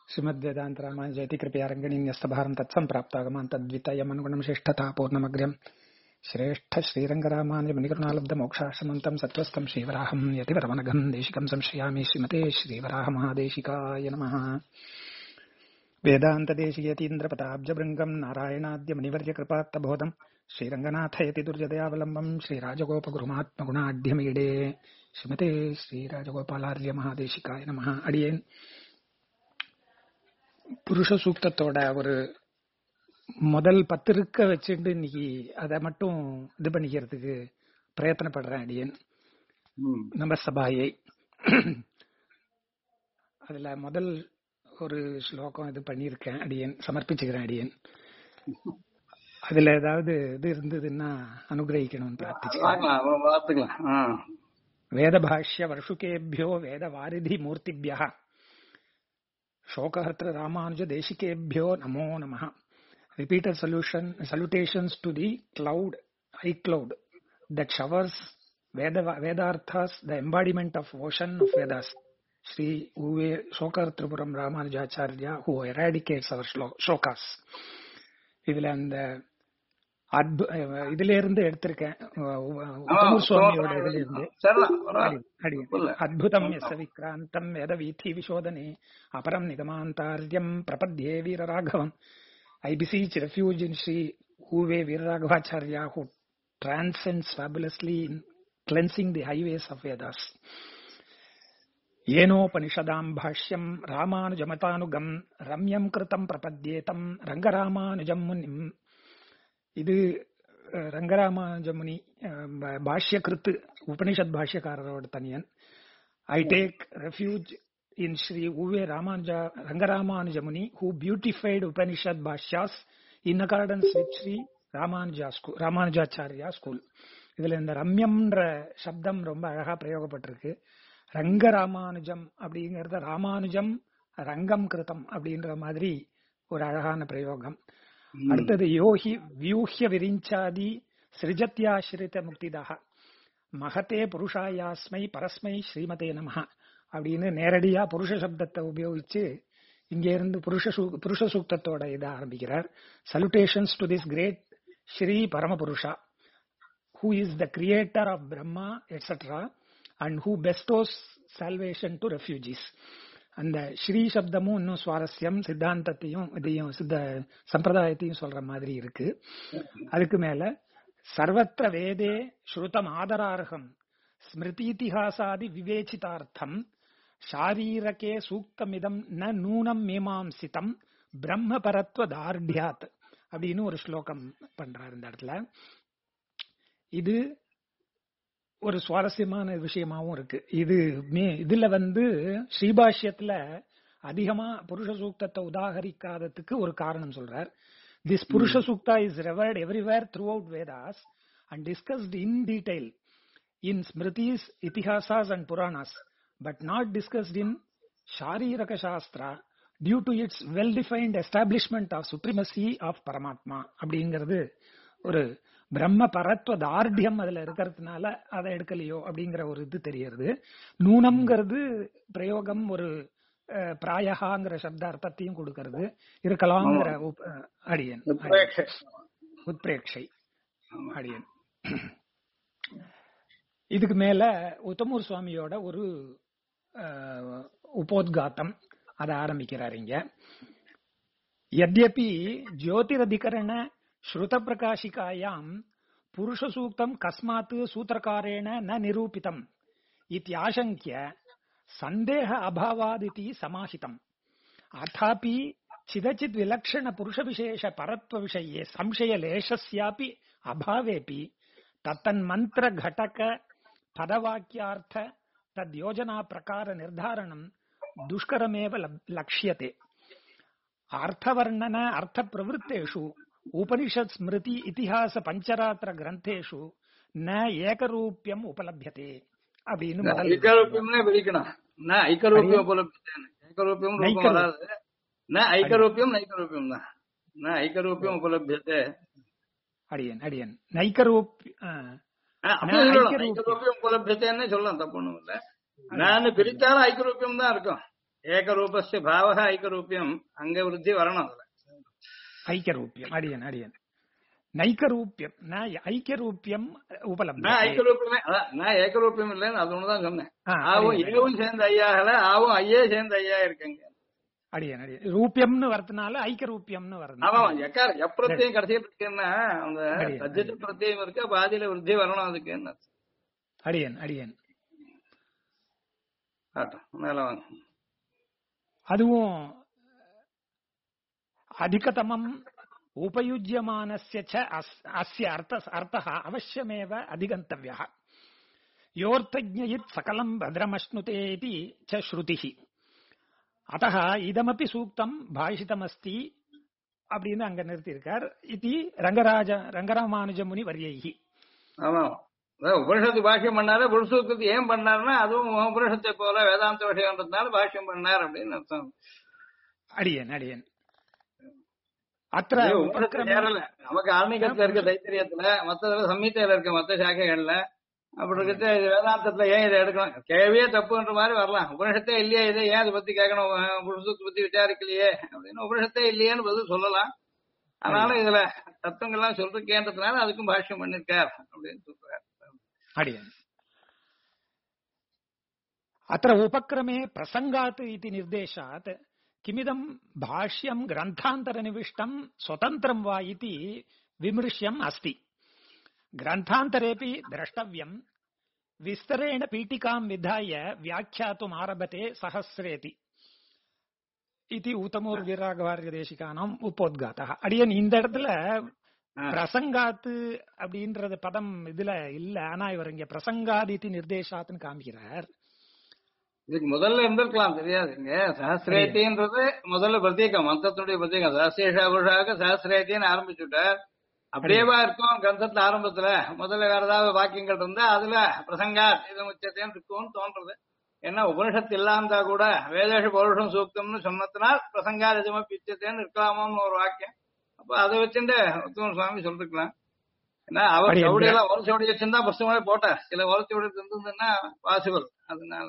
श्रीमद्वेदांत रामायण जयति कृपया रंगणी न्यस्तभारं तत्संप्राप्तागमान् तद्वितयमनुगुणं श्रेष्ठता पूर्णमग्र्यं श्रेष्ठ श्रीरंगरामानुज मुनिकरुणालब्ध मोक्षाश्रमन्तं सत्त्वस्थं श्रीवराहं यतिवरमनघं देशिकं संश्रयामि श्रीमते श्रीवराहमहादेशिकाय नमः। वेदान्तदेशियतीन्द्रपदाब्जभृङ्गं नारायणाद्य मुनिवर्य कृपात्तबोधं श्रीरङ्गनाथयति दुर्जदयावलम्बं श्रीराजगोपगुरुमात्मगुणाढ्यमीडे श्रीमते श्रीराजगोपालार्य महादेशिकाय नमः। अडियेन புருஷ சூக்தத்தோட ஒரு முதல் 10 இருக்க வச்சுட்டு இன்னைக்கு அதை மட்டும் இது பண்ணிக்கிறதுக்கு பிரயத்தனப்படுறேன் அடியேன். நம்ம சபாயை அதுல முதல் ஒரு ஸ்லோகம் இது பண்ணியிருக்கேன் அடியேன், சமர்ப்பிச்சுக்கிறேன் அடியேன். அதுல ஏதாவது இது இருந்ததுன்னா அனுகிரகிக்கணும்னு பிரார்த்திச்சுக்கிறேன். வேத பாஷ்ய வருஷுகேபியோ வேத வாரிதி மூர்த்திபியா शोकहर्त्र रामानुज देशिकेभ्यो नमो नमः. Repeated salutations to the cloud, iCloud, that showers Vedarthas, the embodiment of ocean of Vedas, Sri Uve Shokarthripuram Ramanujacharya, who eradicates our shokas. இதுல அந்த இதுல இருந்து எடுத்திருக்கேன், உத்தமூர் சுவாமியோட இதுல இருந்து. அத்புதம் எஸ் விக்ராந்தம் வேத வீதி விசோதனே அபரம் நிகமாந்தார்யம் பிரபத்யே வீரராகவம். I beseech refuge in Sri Uve Veeraraghavacharya, who transcends fabulously in cleansing the highways of Vedas. येनोपनिषदां भाष्यं रामानुजमतानुगं रम्यं कृतं प्रपद्येतं रंगरामानुजं मुनिम्. இது ரங்கராமானுஜமுனி பாஷ்யகிருத்து உபனிஷத் பாஷ்யக்காரரோட தனியன். I take refuge in Shri உவே Rangaramanujamuni, who beautified Upanishad bhashyas in accordance with Shri Ramanujacharya school. இதுல இந்த ரம்யம்ன்ற சப்தம் ரொம்ப அழகா பிரயோகப்பட்டிருக்கு. ரங்கராமானுஜம் அப்படிங்கறத ராமானுஜம் ரங்கம் கிருதம் அப்படின்ற மாதிரி ஒரு அழகான பிரயோகம். அடுத்தது யோகி வியூஹ்ய விரிஞ்சாதி சிருஜத்யாஸ்ரித முக்திதாக மகதே புருஷாயாஸ்மை பரஸ்மை ஸ்ரீமதே நமஹ அப்படின்னு நேரடியா புருஷ சப்தத்தை உபயோகிச்சு இங்க இருந்து புருஷ சூக்தத்தோட இதை ஆரம்பிக்கிறார். Salutations to this great Shri Paramapurusha, who is the creator of Brahma etc. and who bestows salvation to refugees. அந்த ஸ்ரீ சப்தமும் இன்னும் சுவாரஸ்யம், சித்தாந்தத்தையும் இதையும் சித்த சம்பிரதாயத்தையும் சொல்ற மாதிரி இருக்கு. அதுக்கு மேல சர்வத்திர வேதே ஸ்ருதம் ஆதரார்ஹம் ஸ்மிருதிஹாசாதி விவேச்சிதார்த்தம் ஷாரீரகே சூக்தமிதம் ந நூனம் மீமாம்சிதம் பிரம்ம பரத்வ தார்டியாத் அப்படின்னு ஒரு ஸ்லோகம் பண்றாரு இந்த இடத்துல. இது ஒரு சுவாரஸ்யமான விஷயமாவும் இருக்கு. இதுல ஸ்ரீபாஷ்யத்துல அதிகமா புருஷ சூக்தத்தை உதாகரிக்காததுக்கு ஒரு காரணம் சொல்றார். This Purusha Sukta is revered everywhere throughout Vedas and discussed in detail in Smritis Itihasas and Puranas, but not discussed in Shariraka Shastra due to its well defined establishment of supremacy of Paramatma. அப்படிங்கிறது ஒரு பிரம்ம பரத்வ தார்டியம் அதுல இருக்கிறதுனால அதை எடுக்கலையோ அப்படிங்கிற ஒரு இது தெரியுது. நூனம்ங்கிறது பிரயோகம் ஒரு பிராயகாங்கிற சப்த அர்த்தத்தையும் கொடுக்கிறது இருக்கலாம்ங்கிற அடியன் உத்பிரேக்ஷை அடியன். இதுக்கு மேல உத்தமூர் சுவாமியோட ஒரு உபோத்காத்தம் அதை ஆரம்பிக்கிறார் இங்க. யத்யபி ஜோதிரதிகரண ஸ்ருத பிரகாஷிகாயாம் புருஷ சூக்தம் கஸ்மாத் சூத்திரகாரேண ந நிரூபிதம் இத்யாசங்கிய சந்தேக அபாவாதிதி சமாஹிதம். அதாபி சிதச்சித் விலக்ஷண புருஷ விசேஷ பரத்வ விஷயே சம்சய லேஷஸ்யாபி அபாவேபி தத்தன் மந்திர கடக பதவாக்கியார்த்த தத் யோஜனா பிரகார நிர்தாரணம் துஷ்கரமேவ லக்ஷ்யதே. அர்த்தவர்ணன அர்த்த பிரவருத்தேஷு உபனிஷத் ஸ்மிருதி இதிஹாச பஞ்சராத்திர கிரந்தேஷு ந ஏகரூபியம் உபலப்யதே அப்படின்னு அடியன் அடியன் சொல்லலாம், தப்பு ஒண்ணும் இல்ல. நான் பிரித்தாலும் ஐக்கரூபியம் தான் இருக்கும். ஏகரூபஸ்ய பாவக ஐக்கரூபியம் அங்க விருத்தி வரணும் அதுல. ஐக்கியரூபியம் அடியன் நைக்கரூபியம் ஐக்கியரூபியம் உபலப்தி நான் ஐக்கரூபியமே அதான் நான் ஏகரூபியம் இல்லைன்னு அது ஒண்ணுதான் சொன்னேன். ஆவும் ஏவும் சேர்ந்த ஐயாகல ஆவும் ஐயே சேர்ந்த ஐயா இருக்குங்க. அடியன் ரூபியம்னு வரதுனால ஐக்கியரூபியம்னு வருது. ஆமா எப்பிரத்தையும் கடைசியில் இருக்குன்னா அந்த சஜ்ஜித பிரத்தியம் இருக்கு பாதியில விருத்தி வரணும் அதுக்கு என்ன அடியன் மேல வாங்க. அதுவும் அதிகதமம் உபயுஜ்யமானஸ்ய ச அஸ்ய அர்த்தः அவசியமேவ அதிகந்தவ்யः யோர்த்தஜ்ஞயித் சகலம் பத்ரமஷ்ணுதே இதி ச ஸ்ருதிः அதः இதமபி சூக்தம் பாஷிதமஸ்தி அப்படின்னு அங்க நிறுத்தியிருக்கார். இது ரங்கராமானுஜ முனி வரியைஹி. ஆமா உபனிஷத்து பாஷ்யம் பண்ணாரு. புருஷத்துக்கு ஏன் பண்ணாருன்னா அதுவும் உபனிஷத்தை போல வேதாந்த விஷயம்ன்றதுனால பாஷ்யம் பண்ணார் அப்படின்னு அர்த்தம். அடியன் சேரல நமக்கு ஆன்மீகத்துல இருக்க தைத்திரியத்துல மத்ததுல சம்ஹிதையில இருக்க மத்த சாக்கைகள்ல அப்படி இருக்க வேதாந்தத்துல ஏன் இதை எடுக்கணும் கேள்வியே தப்புன்ற மாதிரி வரலாம். உபனிஷத்தே இல்லையே இதை ஏன் அதை பத்தி கேட்கணும் புருஷத்தை பத்தி விசாரிக்கலையே அப்படின்னு உபனிஷத்தே இல்லையேன்னு பதில் சொல்லலாம். அதனால இதுல தத்துவங்கள்லாம் சொல்றதுக்கேன்றதுனால அதுக்கும் பாஷ்யம் பண்ணிருக்கார் அப்படின்னு சொல்றாரு. அത്ര உபக்ரமே பிரசங்காத் இதி நிர்தேசாத் கிமிதம் பாஷ்யம் கிரந்தாந்தர நிவிஷ்டம் ஸ்வதந்திரம் வா இதி விமர்சியம் அஸ்தி. கிரந்தாந்தரேபி திரஷ்டவ்யம் விஸ்தரேண பீட்டிகாம் விதாய வியாக்கியாத்தும் ஆரம்பத்தே சஹஸ்ரேதி இது உத்தமூர் வீரராகவாரிய தேசிகானாம் உப்போத்காதா. அடியன் இந்த இடத்துல பிரசங்காத்து அப்படின்றது பதம் இதுல இல்ல. ஆனா இவர் இங்க பிரசங்காதித்தி நிர்தேசாத்துன்னு காமிக்கிறார். இதுக்கு முதல்ல இருந்திருக்கலாம் தெரியாதுங்க. சஹஸ்ரேத்தின்றது முதல்ல பிரத்யேகம் மந்திரத்துடைய பிரத்யேகம். சஹஸ்ரேஷாபுஷாக சஹஸ்ரேத்தின்னு ஆரம்பிச்சுட்டார். அப்படியேவா இருக்கும் கிரந்தத்துல ஆரம்பத்துல முதல்ல வேற ஏதாவது வாக்கியங்கள் இருந்தா அதுல பிரசங்கா இது முச்சத்தையும் இருக்கும்னு தோன்றது. ஏன்னா உபனிஷத்து இல்லாம கூட வேதேஷ பௌருஷம் சூக்தம்னு சொன்னதுனால் பிரசங்கா எதுவுமே பிச்சத்தேன்னு இருக்கலாமோன்னு ஒரு வாக்கியம். அப்ப அதை வச்சுட்டு உத்தம சுவாமி சொல்லிருக்கலாம். ஏன்னா அவர் சவுடியெல்லாம் ஒரு சவுடி வச்சிருந்தா புஸ்தகமே போட்டார். சில ஒரு சவுடி இருந்ததுன்னா பாசிபிள். அதனால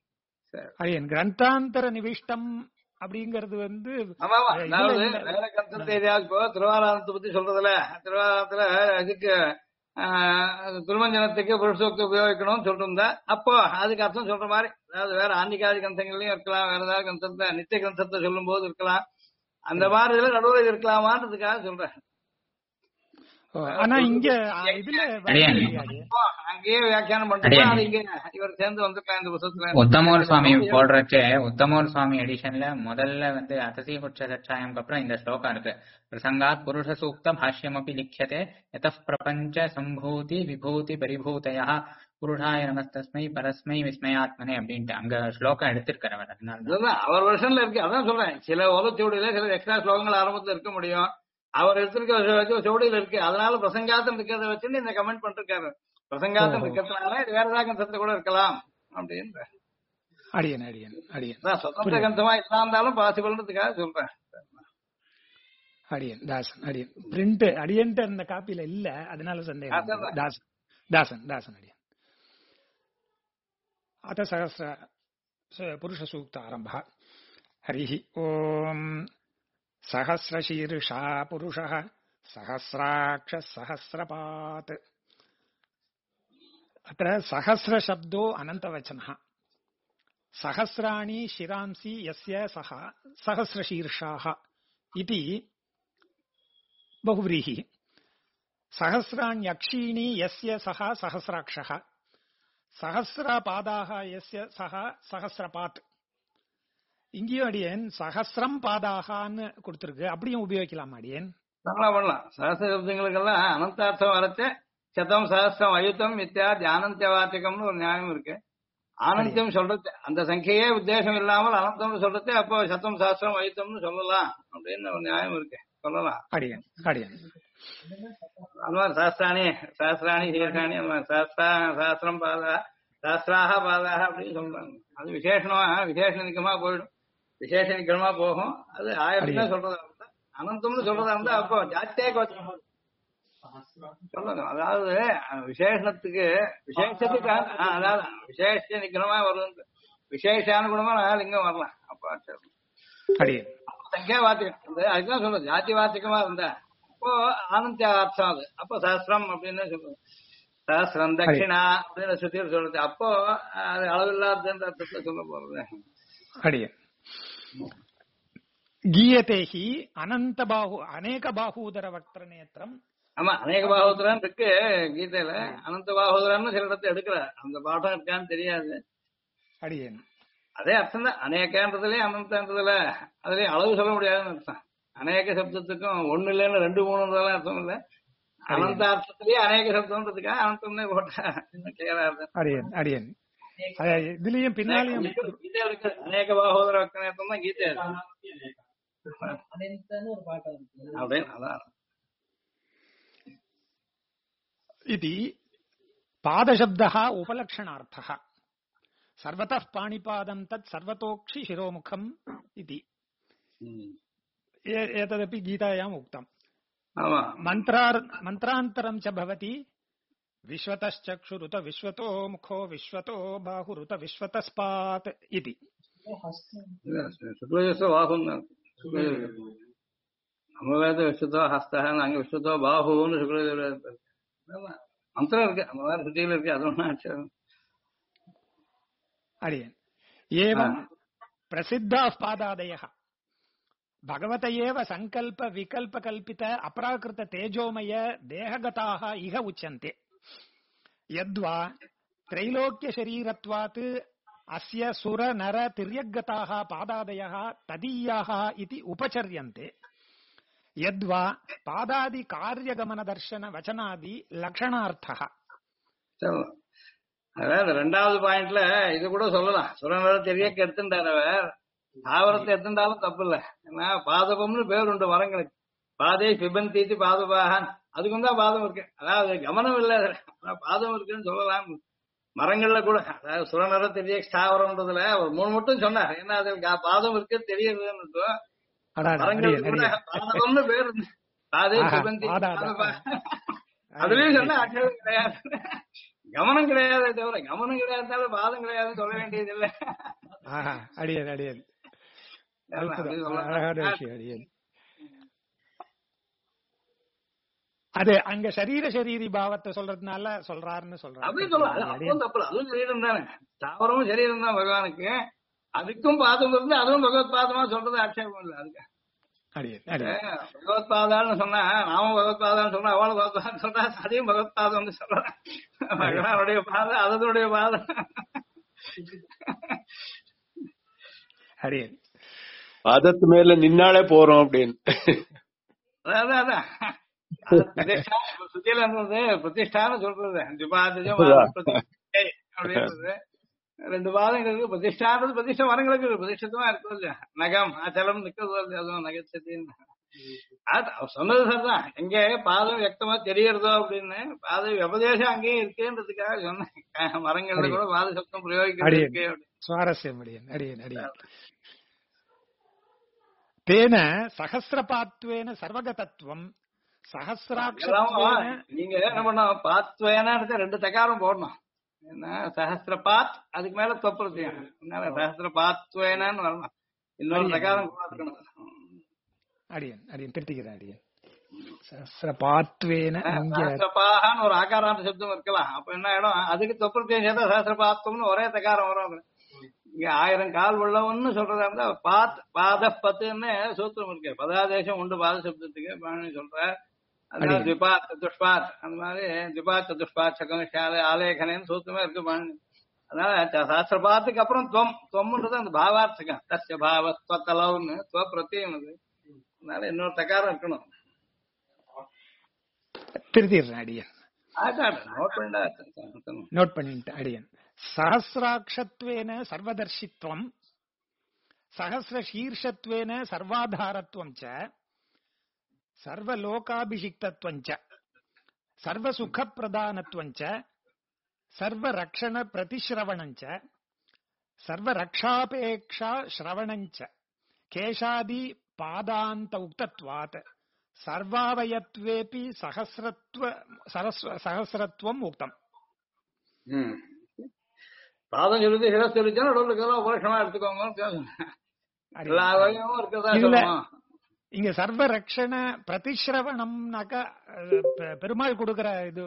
கிரந்தாந்தர நிவிஷ்டம் அப்படிங்கறது வேற கருத்தை எதையாவது இப்போ திருவாராயணத்தை பத்தி சொல்றதுல திருவாராயணத்துல இதுக்கு திருமஞ்சனத்துக்கு புருஷோக்தி உபயோகிக்கணும்னு சொல்லிருந்தா அப்போ அதுக்கு அர்த்தம் சொல்ற மாதிரி அதாவது வேற ஆன்மீகாதி கிரந்தங்களையும் இருக்கலாம். வேற ஏதாவது கிரந்தத்தை நித்திய கிரந்தத்தை சொல்லும் போது இருக்கலாம். அந்த மாதிரி இதுல நடுவில் இருக்கலாமான்றதுக்காக சொல்றேன். ஆனா இங்க இதுல அங்கேயே வியாக்கியானம் பண்றோம். இங்க இவர் சேர்ந்து வந்துருக்காங்க இந்த புத்தகத்துல. உத்தமோர் சுவாமி போடுறச்சே உத்தமோர் சுவாமி எடிஷன்ல முதல்ல அத்தசி புட்ச சச்சாயம்க்கு அப்புறம் இந்த ஸ்லோகம் இருக்கு. பிரசங்காத் புருஷ சூக்த பாஷ்யம் அப்படி லிக்கியதே யதः பிரபஞ்ச சம்பூதி விபூதி பரிபூதயா புருஷாய நமஸ்தஸ்மை பரஸ்மை விஸ்மயாத்மனே அப்படின்ட்டு அங்க ஸ்லோகம் எடுத்திருக்கிறவர். அதனால அவர் வருஷன்ல இருக்கு. அதான் சொல்றேன் சில ஓலச்சோடியில சில எக்ஸ்ட்ரா ஸ்லோகங்கள் ஆரம்பத்துல இருக்க முடியும். அவர் எடுத்திருக்க சோடியில் இருக்கு. அதனால பிரசங்காத்தம் இருக்கிறத வச்சுட்டு இந்த கமெண்ட் பண்ணிருக்காரு. பிரசங்காத்தம் இருக்கிறதுனால இது வேற ஏதாவது கந்தத்துல கூட இருக்கலாம் அப்படின்னு சுதந்திர கந்தமா இல்லாம பாசிபிள்ன்றதுக்காக சொல்றேன். பிரிண்ட் அடியன்ட்டு அந்த காப்பியில இல்ல. அதனால சந்தேகம். தாசன் அடியன் அத சஹஸ்ர புருஷ சூக்த ஆரம்ப. ஹரி ஓம். सहस्रशीर्षा पुरुषः सहस्राक्षः सहस्रपात्. अत्र सहस्र शब्दो अनन्तवचनः. सहस्राणि शिरांसि यस्य सः सहस्रशीर्षाः इति बहुव्रीहिः. सहस्राण्यक्षीणि यस्य सः सहस्राक्षः. सहस्रपादाः यस्य सः सहस्रपात्. இங்கேயும் அடியேன் சஹசிரம் பாதாகான்னு கொடுத்திருக்கு. அப்படியும் உபயோகிக்கலாம் அடியேன். பண்ணலாம். சஹசிர சப்தங்களுக்கெல்லாம் அனந்தார்த்தம் வரச்ச சதம் சஹசிரம் அயுத்தம் இத்தியாதி ஆனந்தியவாச்சகம்னு ஒரு நியாயம் இருக்கு. ஆனந்தியம் சொல்றது அந்த சங்கையே உத்தேசம் இல்லாமல் அனந்தம்னு சொல்றது அப்போ சதம் சஹசிரம் அயுத்தம்னு சொல்லலாம் அப்படின்னு ஒரு நியாயம் இருக்கு. சொல்லலாம் அடியேன். அது மாதிரி சஹசிராணி சீர்ஷாணி சஹசிரம் பாதா சஹசிராக பாதாக அப்படின்னு சொல்றாங்க. அது விசேஷனிக்கமா போயிடும். விசேஷனிக்கமா போகும். அது ஆயிரம் தான் சொல்றதா இருந்தா அனந்தம்னு சொல்றதா இருந்தா அப்போ ஜாத்தே சொல்லுங்க. அதாவது விசேஷத்துக்கு விசேஷத்துக்கு அதாவது விசேஷ நிக்கணமா வருது. விசேஷானுகுணமா லிங்கம் வரலாம். அப்ப அடியேன் சங்கியா வாத்தியம் அந்த அதுதான் சொல்றது ஜாதி வாத்தியமா இருந்தா அப்போ ஆனந்திய அர்த்தம் அது அப்போ சஹஸ்ரம் அப்படின்னு சொல்றது சஹஸ்ரம் தட்சிணா அப்படின்னு சுத்தியில் சொல்றது அப்போ அது அளவில்லாதன்ற அர்த்தத்துல சொல்ல போறது அடியேன் கீயதேஹி அனந்த பாஹு அநேக பாகூதர வக்திர நேத்திரம். ஆமா அநேக பாகோதரன் இருக்கு கீதையில அனந்த பாகோதரன்னு சில இடத்துல எடுக்கிற அந்த பாடம் இருக்கான்னு தெரியாது அடியேன் அதே அர்த்தம் தான் அநேகன்றதுலயும் அனந்தன்றதுல அதுலயும் அளவு சொல்ல முடியாதுன்னு அர்த்தம் அநேக சப்தத்துக்கும் ஒண்ணு இல்லைன்னு 2 3 அர்த்தம் இல்ல அனந்த அர்த்தத்திலேயே அநேக சப்தம்ன்றதுக்காக அனந்தம்னே போட்டா இன்னும் கிளியரா இருக்கு அடியேன் அடியேன் இதுலயும் பின்னாலையும் கீதையில இருக்கு அநேக பாகோதர வக்திரம் தான் கீதை அப்படின்னு அதான் इति पादशब्दः उपलक्षणार्थः सर्वतः पाणिपादं तत् सर्वतोक्षि शिरोमुखम् इति एतदपि गीतायाम् उक्तम्. मन्त्रान्तरं च भवति विश्वतश्चक्षुरुत विश्वतो मुखो विश्वतो बाहुरुत विश्वतस्पात् इति. நமவேத விஸ்வத்தோ ஹஸ்தः அங்க விஸ்வத்தோ பாஹுன்னு சுக்லதேவ மந்திரம் இருக்கு அந்த மாதிரி சுத்தியில இருக்கு அது ஒன்றும் अडियन् एवं प्रसिद्धाः पादादयः भगवत एव संकल्प विकल्प कल्पित अपराकृत तेजोमय देहगताः इह उच्यन्ते. यद्वा त्रैलोक्य शरीरत्वात् अस्य सुर नर तिर्यग्गताः पादादयः तदीयाः इति उपचर्यन्ते. यद्वा पादादि कार्यगमन दर्शन वचनादि लक्षणार्थः. அதாவது 2வது பாயிண்ட்ல இது கூட சொல்லலாம் சுரநர தெரிய எடுத்துட்டார் அவர் தாவரத்தை எடுத்துட்டாலும் தப்பு இல்ல ஏன்னா பாதகம்னு பேர் உண்டு மரங்களுக்கு பாதை பிபந்தீத்தி பாதபாகன் அதுக்கும் தான் பாதம் இருக்கு அதாவது கவனம் இல்ல பாதம் இருக்குன்னு சொல்லலாம் மரங்கள்ல கூட அதாவது சுரநர தெரிய ஸ்தாவரம்ன்றதுல ஒரு 3 மட்டும் சொன்னார் ஏன்னா அது பாதம் இருக்குன்னு தெரியுதுன்னு மரங்களுக்கு கூட பாதகம்னு பேர் இருந்து பாதை பிபந்தீத்தி அதுலயும் சொன்னா அச்சம் கிடையாது கவனம் கிடையாது தவிர கவனம் கிடையாதுனாலும் பாதம் கிடையாதுன்னு சொல்ல வேண்டியது இல்ல அடியன் அடியன் அழகான விஷயம் அடியன். அது அங்க சரீரி பாவத்தை சொல்றதுனால சொல்றாருன்னு சொல்றாரு. அப்படி சொல்லலாம் தப்பு அதுவும் சரீரம் தானே தாவரமும் சரீரம் தான் பகவானுக்கு அதுக்கும் பாதம் இருந்து அதுவும் பகவத் பாதமா சொல்றது ஆட்சேபம் இல்லை அதுக்கு பகவத் பாதான்னு சொன்னா நாமும் பகவத் பாதான்னு சொன்னா அவளும் பகவத் சொல்றா அதையும் பகவத் பாதம்னு சொல்றேன் பகவானுடைய பாதம் அதனுடைய பாதம் பாதத்து மேல நின்னாலே போறோம் அப்படின்னு அதான் சுத்தியில இருந்தது பிரதிஷ்டான்னு சொல்றது அப்படின்றது 2 பாதங்களுக்கு பிரதிஷ்டான்றது பிரதிஷ்ட மரங்களுக்கு பிரதிஷ்டமா இருக்கும் இல்லையா நகம் அச்சலம் நிக்கிறது அதுவும் நகச்சத்தின்னு சொன்னது சரிதான் எங்க பாதம் வியக்தமா தெரியறதோ அப்படின்னு பாத உபதேசம் அங்கேயே இருக்கேன்றதுக்காக சொன்னேன் மரங்கள்ல கூட பாத சப்தம் பிரயோகிக்க சுவாரஸ்யம் அடியன் அடியன் தேன சகசிரபாத்வேன சர்வகதத்துவம் சகசிராட்சரம் நீங்க என்ன பண்ண பாத்வேன 2 தகாரம் போடணும் என்ன சஹசிரபாத் அதுக்கு மேல தொப்புறத்தையும் சஹசிரபாத்வேனு வரணும் இன்னொரு தகாரம் இருக்கணும் அடியன் அடியன் திருத்திக்கிறேன் அடியன் சஹசிரபாத்வேன சஹசிரபாஹான்னு ஒரு ஆகாராந்த சப்தம் இருக்கலாம் அப்ப என்ன ஆயிடும் அதுக்கு தொப்புறத்தையும் சேர்த்தா சஹசிரபாத்வம்னு ஒரே தகாரம் வரும் இங்க 1000 கால் உள்ளவன்னு சொல்றதா இருந்தா பாத பத்துன்னு சூத்திரம் இருக்கு பதாதேசம் உண்டு பாத சப்தத்துக்கு பாணி சொல்ற அதான் திபாத் சதுஷ்பாத் அந்த மாதிரி திபாத் சதுஷ்பாத் சகமிஷால ஆலேகனேன்னு சூத்திரமே இருக்கு பாணி அதனால சாஸ்திரபாத்துக்கு அப்புறம் தொம்ன்றது அந்த பாவார்த்தகம் தஸ்ய பாவத்வத்தலவுன்னு பிரத்தியம் அது அதனால இன்னொரு தகாரம் இருக்கணும் திருத்திடுறேன் அடியன் நோட் பண்ணிட்டு அடியன் சஹசிராட்சத்வேன சர்வதர்ஷித்வம் சஹசிரசீர்ஷத்வேன சர்வாதாரத்வம் ச சர்வலோகாபிஷிக்தத்வம் ச சர்வசுகப்பிரதானத்வம் ச சர்வரக்ஷண பிரதிஸ்ரவணம் ச சர்வரக்ஷாபேக்ஷா ஸ்ரவணம் ச கேஷாதி பாதாந்த உக்தத்வாத் சர்வாவயத்வேபி சஹசிரத்வம் உக்தம். பாதம் சொல்லுது சிரஸ் சொல்லிச்சா உபலட்சணமா எடுத்துக்கோங்க எல்லா அவயமும் இருக்கிறதா இதுல சொல்லணும். இங்க சர்வ ரக்ஷண பிரதிஸ்ரவணம்னாக்க பெருமாள் கொடுக்கிற இது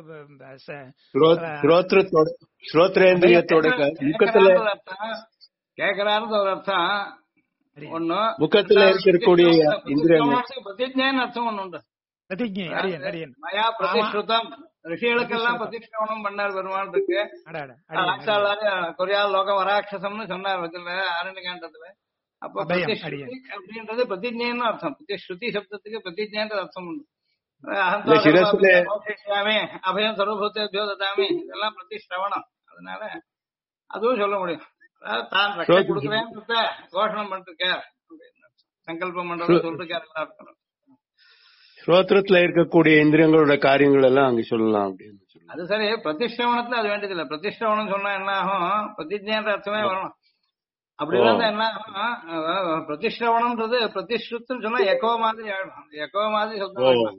ஸ்ரோத்ரேந்திரியத்தோட முக்கத்துல கேக்குறாருன்னு ஒரு அர்த்தம் ஒண்ணு. முக்கத்துல இருக்கக்கூடிய இந்திரியங்கள் பிரதிஜைன்னு அர்த்தம் ஒண்ணு உண்டு. பிரதிஜை அரியன் அரியன் மயா பிரதிஷ்ருதம் ரிஷிகளுக்கெல்லாம் பிரதிஷ்டவனம் பண்ணார் பெருமாள் இருக்கு. கொரியால் லோகம் வராட்சசம்னு சொன்னார் ஆரண்யகாண்டத்துல. அப்போ பிரதிஷ்ருதி அப்படின்றது பிரதிஜைன்னு அர்த்தம். பிரதிஷ்ருதி சப்தத்துக்கு பிரதிஜைன்ற அர்த்தம் உண்டு. அபயம் சர்வபூதேபியோ ததாமி இதெல்லாம் பிரதிஷ்டவனம். அதனால அதுவும் சொல்ல முடியும். அதாவது தான் ரட்சை கொடுக்குறேன்னு கோஷணம் பண்ணிருக்கார், சங்கல்பம் பண்றது சொல்லிருக்காரு. ஸ்ரோத்திரத்துல இருக்கக்கூடிய இந்திரியங்களோட காரியங்கள் எல்லாம் அங்க சொல்லலாம் அப்படின்னு. அது சரி, பிரதிஷ்டவனத்துல அது வேண்டியது இல்ல. பிரதிஷ்டவனம் சொன்னா என்ன ஆகும், பிரதிஜைன்ற அர்த்தமே வரணும். அப்படி இருந்தா என்ன ஆகும், பிரதிஷ்டவனம்ன்றது பிரதிஷ்டுன்னு சொன்னா எக்கோ மாதிரி ஆயிடும். எக்கோ மாதிரி சொல்லுவாங்க.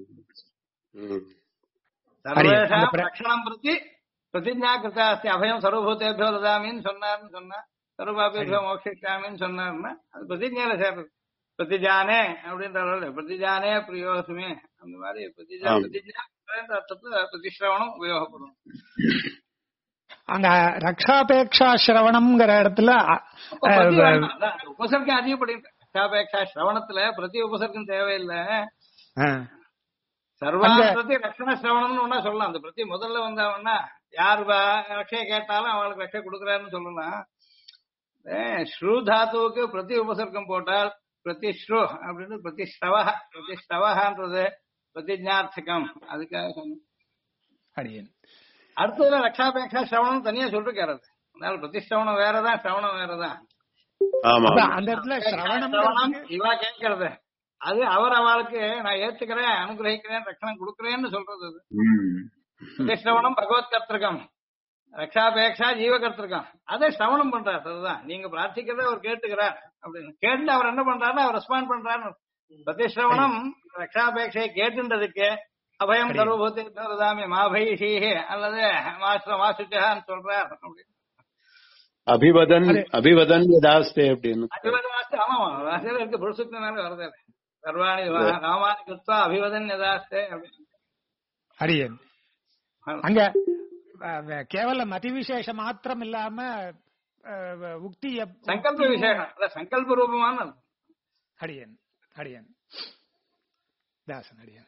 சர்வேஷாம் ரக்ஷணம் பிரதி பிரதிஜா கிருதா அஸ்தி அபயம் சர்வபூதேபியோ ததாமின்னு சொன்னார்னு சொன்னா, சர்வபாபேபியோ மோக்ஷிஷ்யாமின்னு சொன்னார்னா அது பிரதிஜையில சேர்றது. பிரதிஜானே அப்படின்ற பிரதிஜானே பிரியோசுமே அந்த மாதிரி பிரதிஜா பிரதிஜா அர்த்தத்துல பிரதிஷ்டவனம் உபயோகப்படும். அங்க ரக்ஷாபேட்சா சிரவணம்ங்கிற இடத்துல உபசர்க்கம் அதிகப்படிங்க. ரக்ஷாபேட்சா சிரவணத்துல பிரதி உபசர்க்கம் தேவையில்லை. சர்வாந்திரத்தை ரக்ஷண சிரவணம்னு ஒன்னா சொல்லலாம். அந்த பிரதி முதல்ல வந்தவன்னா யாரு ரட்சையை கேட்டாலும் அவளுக்கு ரட்சை கொடுக்குறாருன்னு சொல்லலாம். ஸ்ரூ தாத்துவுக்கு பிரதி உபசர்க்கம் போட்டால் பிரதிஸ்ரு அப்படின்னு பிரதிஷ்டவ பிரதிஷ்டவன்றது பிரதிஜார்த்தகம். அதுக்காக சொன்னேன். அடுத்தது ரக்ஷாபேட்சா சிரவணம் தனியா சொல்லிருக்காரு. அதனால பிரதிஷ்டவனம் வேறதான், சிரவணம் வேறதான். அந்த இடத்துல சிரவணம் இவா கேட்கறது அது அவர் அவளுக்கு நான் ஏத்துக்கிறேன், அனுகிரகிக்கிறேன், ரட்சணம் கொடுக்குறேன்னு சொல்றது. அது பிரதிஷ்டவனம் பகவத் கர்த்திருக்கம், ரக்ஷாபேட்சா ஜீவகர்த்திருக்கம். அதை சிரவணம் பண்றாரு. அதுதான் நீங்க பிரார்த்திக்கிறத அவர் கேட்டுக்கிறார் அப்படின்னு. கேட்டு அவர் என்ன பண்றாருன்னா அவர் ரெஸ்பாண்ட் பண்றாரு. பிரதிஷ்டவனம் ரக்ஷாபேட்சையை கேட்டுன்றதுக்கு அபயம் சர்வபூதாமி மாபைஷீஹி அல்லது மாசுச்சான்னு சொல்றார் அப்படின்னு. அபிவதன் அபிவதன் யதாஸ்தே அப்படின்னு. அபிவதாஸ்தே ஆமா வாசல இருக்கு, புருஷத்தினால வருது. சர்வாணி ராமானி கிருத்வா அபிவதன் யதாஸ்தே அப்படின்னு. ஹரியன் அங்க கேவலம் அதிவிசேஷ மாத்திரம் இல்லாம உக்தி சங்கல்ப விசேஷம், சங்கல்ப ரூபமான ஹரியன் ஹரியன் தாசன் ஹரியன்.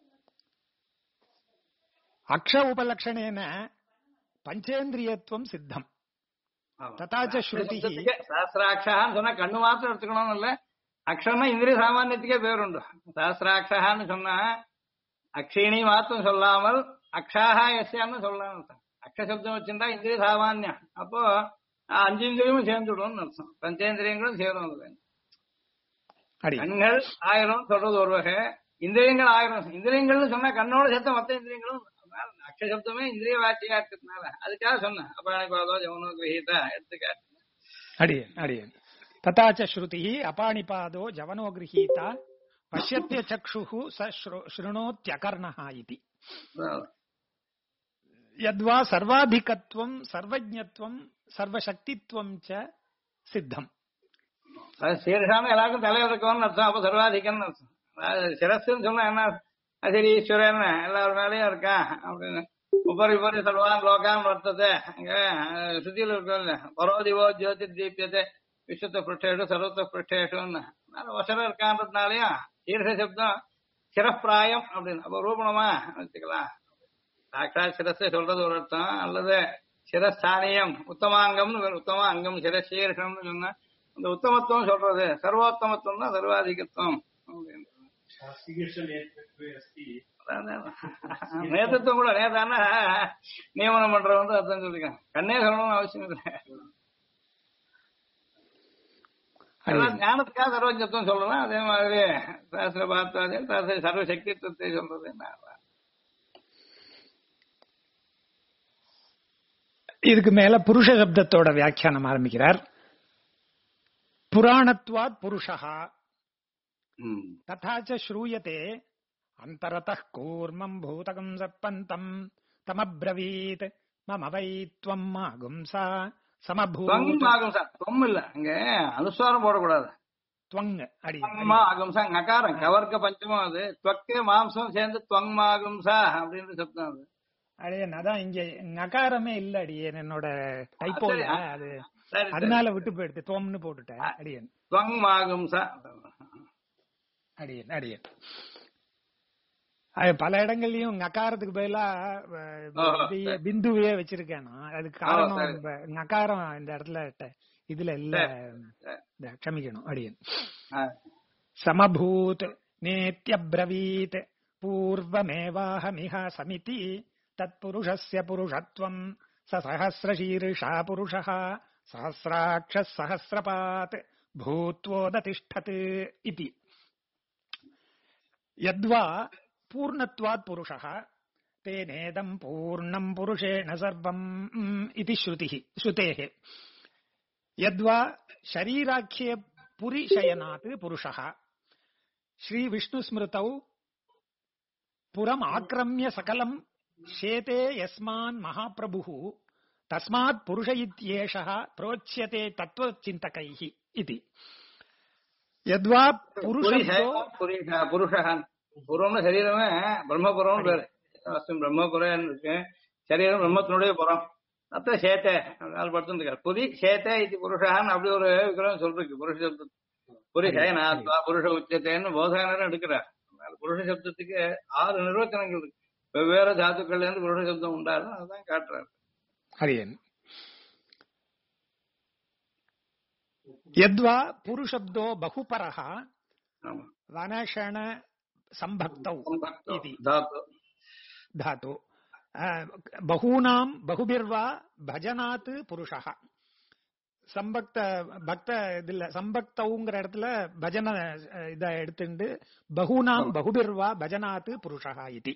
அக்ஷ உபலக்ஷணேன பஞ்சேந்திரியத்துவம் சித்தம். ததாச்ச ஸ்ருதி சஹஸ்ராட்சான்னு சொன்னா கண்ணு மாத்திரம் எடுத்துக்கணும் இல்ல. அக்ஷர்னா இந்திரிய சாமானியத்துக்கே பேருண்டு. சஹஸ்ராட்சான்னு சொன்னா அக்ஷிணி மாத்திரம் சொல்லாமல் அக்ஷாஹா எஸ்யான்னு சொல்லலாம். அக்ஷசப்தம் வச்சுட்டா இந்திரிய சாமானியம். அப்போ 5 இந்திரியமும் சேர்ந்துடும் அர்த்தம். பஞ்சேந்திரியங்களும் சேரும். கண்கள் 1000 சொல்றது ஒரு வகை, இந்திரியங்கள் 1000. இந்திரியங்கள்னு சொன்னா கண்ணோட சேர்த்த மொத்த இந்திரியங்களும். அக்ஷசப்தமே இந்திரிய வாட்சியா இருக்கிறதுனால அதுக்காக சொன்னேன். அபாணிபாதோ ஜவனோ கிரஹீதா எடுத்துக்காட்டு. அடியன் அடியன். ததாச்ச ஸ்ருதி அபாணிபாதோ ஜவனோ கிரஹீதா பஷ்யத்ய சக்ஷுஹு ஸ்ருணோத்யகர்ணஹ இதி. யத்வா சர்வாதிகத்வம் சர்வஜ்ஞத்வம் சர்வசக்தித்வம் ச சித்தம். சீரசாமி எல்லாருக்கும் தலைவர் இருக்கவன்னு அர்த்தம். அப்ப சர்வாதிகம்னு அர்த்தம். சிரஸ்ன்னு சொன்னா என்ன, சரி ஈஸ்வரன் எல்லாரும் மேலேயும் இருக்கான் அப்படின்னு. உபரி உபரி சர்வான் லோகான் வர்த்தத்தை அங்க சுத்தியில இருக்கோம்ல. பரோதிவோ ஜோதி தீபியத்தை விஸ்வத்த பிருஷ்டேஷு சர்வத்த பிருஷ்டேஷுன்னு வசனம் இருக்கான்றதுனாலயும் சீரச சப்தம் சிரப்பிராயம் அப்படின்னு. அப்ப ரூபணமா வச்சுக்கலாம். சாட்சாத் சிரஸை சொல்றது ஒரு அர்த்தம், அல்லது சிரஸ்தானியம் உத்தமாங்கம்னு உத்தம அங்கம் சிரசீர்ஷம்னு சொன்னா அந்த உத்தமத்துவம் சொல்றது. சர்வோத்தமத்துவம் தான் சர்வாதிகத்துவம் அப்படின்னு. நேதத்துவம் கூட நேதான நியமனம் பண்றவங்க அர்த்தம் சொல்லிருக்காங்க. கண்ணே சொல்லணும்னு அவசியம் இல்லை. ஞானத்துக்காக சர்வஜத்துவம் சொல்லலாம். அதே மாதிரி சாஸ்திர பார்த்தா சர்வசக்தித்துவத்தை சொல்றது என்ன. இதுக்கு மேல புருஷ சப்தத்தோட வியாக்கியானம் ஆரம்பிக்கிறார். புராணத்வாத் புருஷா ததாச்ச ஸ்ரூயதே அந்தரதः கூர்மம் பூதகம் சப்பந்தம் தமப்ரவீத் மம வை த்வம் மாகும்சா சமபூத். இல்ல அங்க அனுஸ்வாரம் போடக்கூடாது. துவங் அடியேன் துவங்மா அகும்சா நகாரம் கவர்க்க பஞ்சமம் அது துவக்கு மாம்சம் சேர்ந்து துவங்மா அகும்சா அப்படின்னு சப்தம் அது. அடியேன் அதான் இங்க நகாரமே இல்ல அடியேன் என்னோட டைப்போல அது சரி, சரி. அதனால விட்டு போயிடுது துவம்னு போட்டுட்டேன் அடியேன் துவங்மா அகும்சா. அடியேன் அடியேன் அது பல இடங்கள்லயும் நகாரத்துக்கு பதிலா இதையே பிந்துவையே வச்சிருக்கேன் நான். அதுக்கு காரணம் சரி. நகாரம் இந்த இடத்துல இதுல இல்ல. க்ஷமிக்கணும் அடியேன். சமபூத் நேத்யப்ரவீத் பூர்வமேவாஹமிஹ சமிதி தத்புருஷஸ்ய புருஷத்வம் சஹஸ்ரசீர்ஷா புருஷः சஹஸ்ராட்சः சஹஸ்ரபாத் பூத்வோததிஷ்டத் இதி. யத்வா பூர்ணத்வாத் புருஷः தேனேதம் பூர்ணம் புருஷேண சர்வம் இதி ஸ்ருதேः. யத்வா ஷரீராख्ये புரிஷயனாத் புருஷः ஸ்ரீ விஷ்ணு ஸ்மிருதௌ புரம் ஆக்ரம்ய சகலம் சேதே யஸ்மான் மகாபிரபுः தஸ்மாத் புருஷ இத்யேஷः ப்ரோச்யதே தத்துவசிந்தகைः இதி. யத்வா புருஷோ புருஷः புறம்னு சரீரமே பிரம்மபுரம் பேரு. பிரம்மபுரம் இருக்கு. சரீரம் பிரம்மத்தினுடைய புறம். அத்த சேத்தை படுத்துருக்காரு. புரி சேத்தை இது புருஷான்னு அப்படி ஒரு விக்கிரகம் சொல்றீங்க. புருஷ சப்தம் புரிஷயனாத்வா புருஷ உச்சத்தைன்னு போதாயனரும் எடுக்கிறார். புருஷ சப்தத்துக்கு 6 நிர்வச்சனங்கள் இருக்கு. வெவ்வேறு தாத்துக்கள்ல இருந்து புருஷ சப்தம் உண்டாலும் அதுதான் காட்டுறாரு. ஹரியன். யத்வா புருஷப்தோ பகுபரஹ வனஷண சம்பக்தௌ இதி தாது பகூனாம் பகுபிர்வா பஜனாத் புருஷः. சம்பக்த பக்த இதுல சம்பக்தவுங்கிற இடத்துல பஜன இத எடுத்துண்டு பகூனாம் பகுபிர்வா பஜனாத் புருஷः இதி.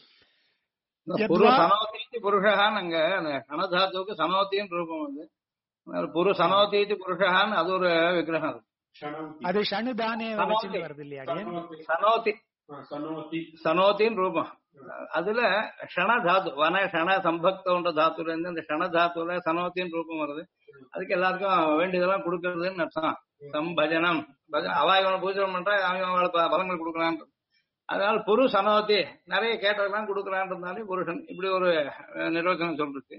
சனோதீதி புருஷகான்னு அங்க கணதாத்துவுக்கு சனோத்தின்னு ரூபம் வந்து புரு சனோதீதி புருஷகான்னு அது ஒரு விக்கிரகம். அது ஷணுதானே வச்சுட்டு வருது இல்லையா? சனோதி சனோத்தின்னு ரூபம். அதுல ஷண தாத்து வன ஷண சம்பக்தன்ற தாத்துல இருந்து அந்த ஷண தாத்துல சனோத்தின்னு ரூபம் வருது. அதுக்கு எல்லாருக்கும் வேண்டியதெல்லாம் கொடுக்கறதுன்னு அர்த்தம். சம்பஜனம் அவாயவனை பூஜை பண்ற அவங்களுக்கு பலங்கள் கொடுக்கலான். அதனால புரு சனோத்தி நிறைய கேட்டதெல்லாம் கொடுக்கலான்றதுனாலே புருஷன் இப்படி ஒரு நிர்வச்சனம் சொல்லிருக்கு.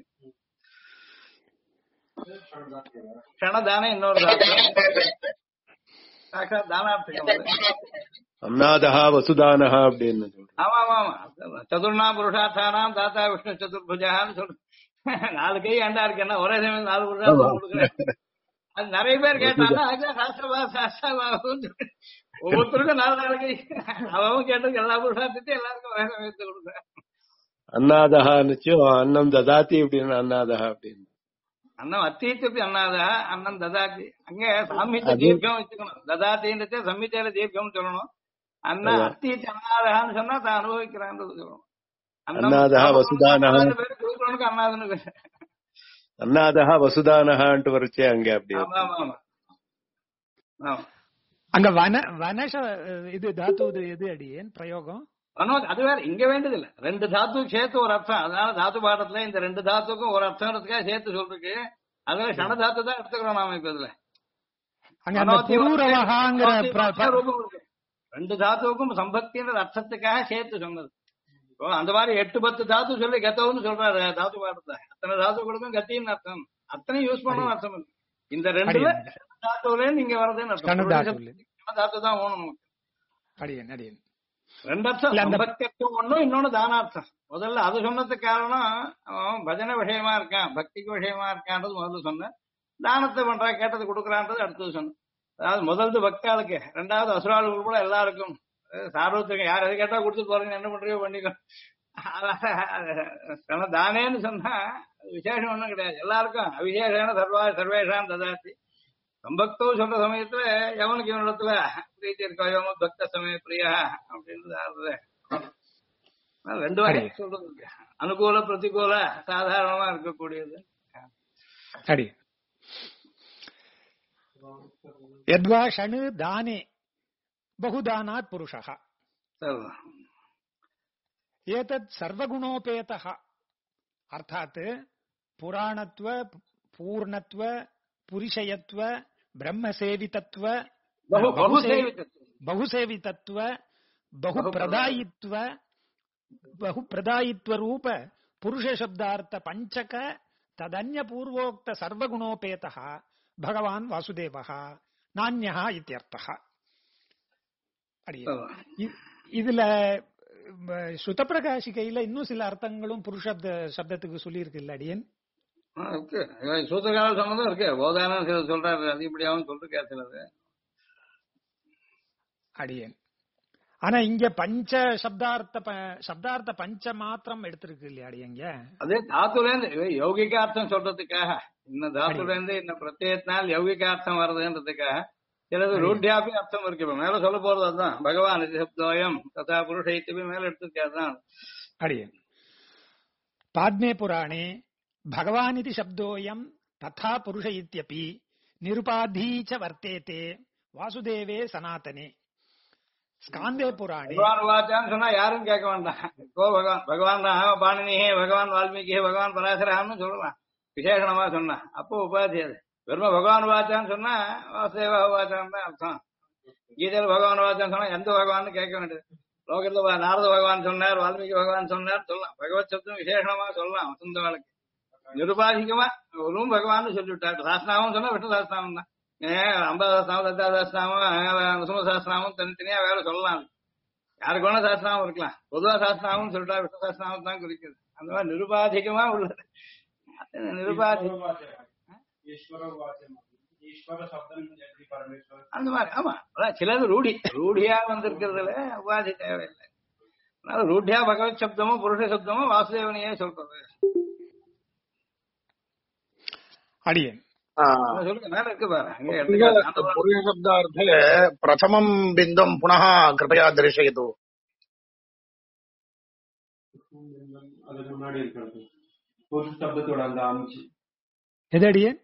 க்ஷணதானே இன்னொரு தானார்த்தம். அன்னாதஹா வசுதானஹா அப்படின்னு சொல்றேன். ஆமா ஆமா ஆமா. சதுர்ணாம் புருஷார்த்தானாம் தாத்தா விஷ்ணு சதுர்புஜான்னு சொல்லு. 4 கை அண்டா இருக்கு. என்ன ஒரே சமயம் 4 புருஷார்த்தம் கொடுக்குறேன். அது நிறைய பேர் கேட்டாங்க. ஒவ்வொருத்தருக்கும் 4 கை. அவன் கேட்டதுக்கு எல்லா புருஷார்த்தத்தையும் எல்லாருக்கும் ஒரே சமயத்தை கொடுக்குறேன். அன்னாதஹான்னு அன்னம் ததாத்தி அப்படின்னு அன்னாதஹா அப்படின்னு. அன்னம் அத்தீத்தி அண்ணாதா அன்னம் ததாத்தி. அங்க சாமித்த தீர்க்கம் வச்சுக்கணும். ததாத்தின்றது சம்மித்தையில தீர்க்கம்னு சொல்லணும். அண்ணா அத்தீத்தி அண்ணாதகான்னு சொன்னா தான் அனுபவிக்கிறான்றது சொல்லணும். அன்னாதஹா வசுதானஹா அண்ணாதுன்னு அன்னாதஹா வசுதானஹான்ட்டு வரைச்சே அங்க அப்படி. அங்க வனஷ இது தாத்து எது அடியேன் பிரயோகம் அது வேற இங்க வேண்டியது இல்ல. 2 தாத்துக்கு சேர்த்து ஒரு அர்த்தம். அதனால தாத்து பாடத்துல இந்த 2 தாத்துக்கும் ஒரு அர்த்தம்ன்றதுக்காக சேர்த்து சொல்றதுக்கு அதுல ஷண தாத்து தான் எடுத்துக்கிறோம் நாம. இப்ப இதுல 2 தாத்துவுக்கும் சம்பக்தின்ற அர்த்தத்துக்காக சேர்த்து சொன்னது. அந்த மாதிரி 8-10 தாத்து சொல்லி கத்தவுன்னு சொல்றாரு தாத்து பாடத்துல. அத்தனை தாத்துக்களுக்கும் கத்தின்னு அர்த்தம். அத்தனை யூஸ் பண்ணணும் அர்த்தம். இந்த 2ல தாத்துல நீங்க வர்றதுன்னு அர்த்தம். தாத்து தான் ஓணும் நமக்கு. 2 அர்த்தம். சம்பக்தியத்துவம் ஒண்ணும் இன்னொன்னு தானார்த்தம். முதல்ல அது சொன்னதுக்கு காரணம் அவன் பஜனை விஷயமா இருக்கான், பக்திக்கு விஷயமா இருக்கான்றது முதல்ல சொன்னேன். தானத்தை பண்றா கேட்டது கொடுக்குறான்றது அடுத்தது சொன்னேன். அதாவது முதல்து பக்தாளுக்கு, 2வது அசுராளுக்கு கூட எல்லாருக்கும் சார்வத்துக்கு யார் எது கேட்டா கொடுத்துட்டு போறீங்க என்ன பண்றியோ பண்ணிக்கோ. தானேன்னு சொன்னா விசேஷம் ஒண்ணும் கிடையாது. எல்லாருக்கும் அவிசேஷான சர்வேஷான் ததாத்தி. சம்பக்தோ சொல்ற சமயத்துல எவனுக்கு இவனிடத்துல பிரீத்தி இருக்கோ பக்த சமய பிரியா அப்படின்றது 2 வகை சொல்றது. அனுகூல பிரதிகூல சாதாரணமா இருக்கக்கூடியது. யத்வா ஷணு தானே பகுதானாத் புருஷः ஏதத் சர்வகுணோபேதः அர்த்தாத் புராணத்வ பூர்ணத்வ புரிஷயத்வ பிரம்மசேவிதத்வ ಬಹುಸೇವಿತತ್ವ ಬಹುಪ್ರದಾಯಿತ್ವ ರೂಪ ಪುರುಷ ಶಬ್ದಾರ್ಥ ಪಂಚಕ ತದನ್ಯ ಪೂರ್ವೋಕ್ತ ಸರ್ವಗುಣೋಪೇತಃ ಭಗವಾನ್ வாசுதேவः நான்யः இत्यர்த்தः. இதுல சுத பிரகாசிக்கையில இன்னும் சில அர்த்தங்களும் புருஷ சப்தத்துக்கு சொல்லி இருக்கு இல்ல அடியன்? இருக்கு, சூத்திரகால சம்பந்தம் இருக்கு. போதானம் சொல்றாரு, அது இப்படியாவும் சொல்லிருக்காரு சிலது அடியன். ஆனா இங்க பஞ்ச சப்தார்த்த பஞ்ச மாத்திரம் எடுத்திருக்கு இல்லையா அடியங்க? அதே தாத்துல இருந்து யௌகிகார்த்தம் சொல்றதுக்காக, இன்னும் தாத்துல இருந்து இன்னும் பிரத்யேகத்தினால் யௌகிகார்த்தம் வருதுன்றதுக்காக சிலது ரூட்யாபி அர்த்தம் இருக்கு. இப்ப மேல சொல்ல போறது அதுதான். பகவான் இது சப்தோயம் ததா புருஷைத்திபி மேல எடுத்திருக்காதுதான் அடியன். பாத்மே புராணே பகவான் இது சப்தோயம் ததா புருஷ இத்யபி நிருபாதீச்ச வர்த்தேதே வாசுதேவே சனாதனே. ஸ்காந்தே புராணே பகவான் வாச்சான்னு சொன்னா யாரும் கேட்க வேண்டாம். கோ பகவான், பகவான் பாணினியே, பகவான் வால்மீகி, பகவான் பராசரான்னு சொல்லலாம் விசேஷணமா சொன்னா. அப்போ உபாதி அது. வெறும பகவான் வாச்சான்னு சொன்னா வாசுதேவ வாச்சான்னு தான் அர்த்தம். கீதையில பகவான் வாச்சான்னு சொன்னா எந்த பகவான்னு கேட்க வேண்டியது. லோகத்துல நாரத பகவான் சொன்னார், வால்மீகி பகவான் சொன்னார் சொல்லலாம். பகவத் சப்தம் விசேஷமா சொல்லலாம். வசந்த வாழ்க்கை நிருபாதிகமா ஒரு பகவான் சொல்லிவிட்டார். சாஸ்திராமம் சொன்னா விஷ்ணு சாஸ்திராமம் தான். 50 சாஸ்திராமம், 10 சாஸ்திராமம், நரசிம்ம சாஸ்திராமம் தனித்தனியா வேலை சொல்லலாம். யாருக்கு வேணா சாஸ்திராமம் இருக்கலாம். பொதுவா சாஸ்திராமம் சொல்லிட்டா விஷ்ணு சாஸ்திராமம் தான் குறிக்கிறது. அந்த மாதிரி நிருபாதிகமா உள்ளது. அந்த மாதிரி ஆமா, அதான் சிலது ரூடியா வந்திருக்கிறதுல உபாதி தேவையில்லை. அதனால ரூடியா பகவத் சப்தமோ புருஷ சப்தமோ வாசுதேவனையே சொல்றது. அடியன் சொல்லுங்க, மேல இருக்கு பாரு. पुरुष शब्दार्थे प्रथमं बिन्दुं पुनः कृपया दर्शयतु. அதுக்கு முன்னாடி இருக்கிறது புருஷ சப்தத்தோட அந்த அம்சம் எது அடியன்?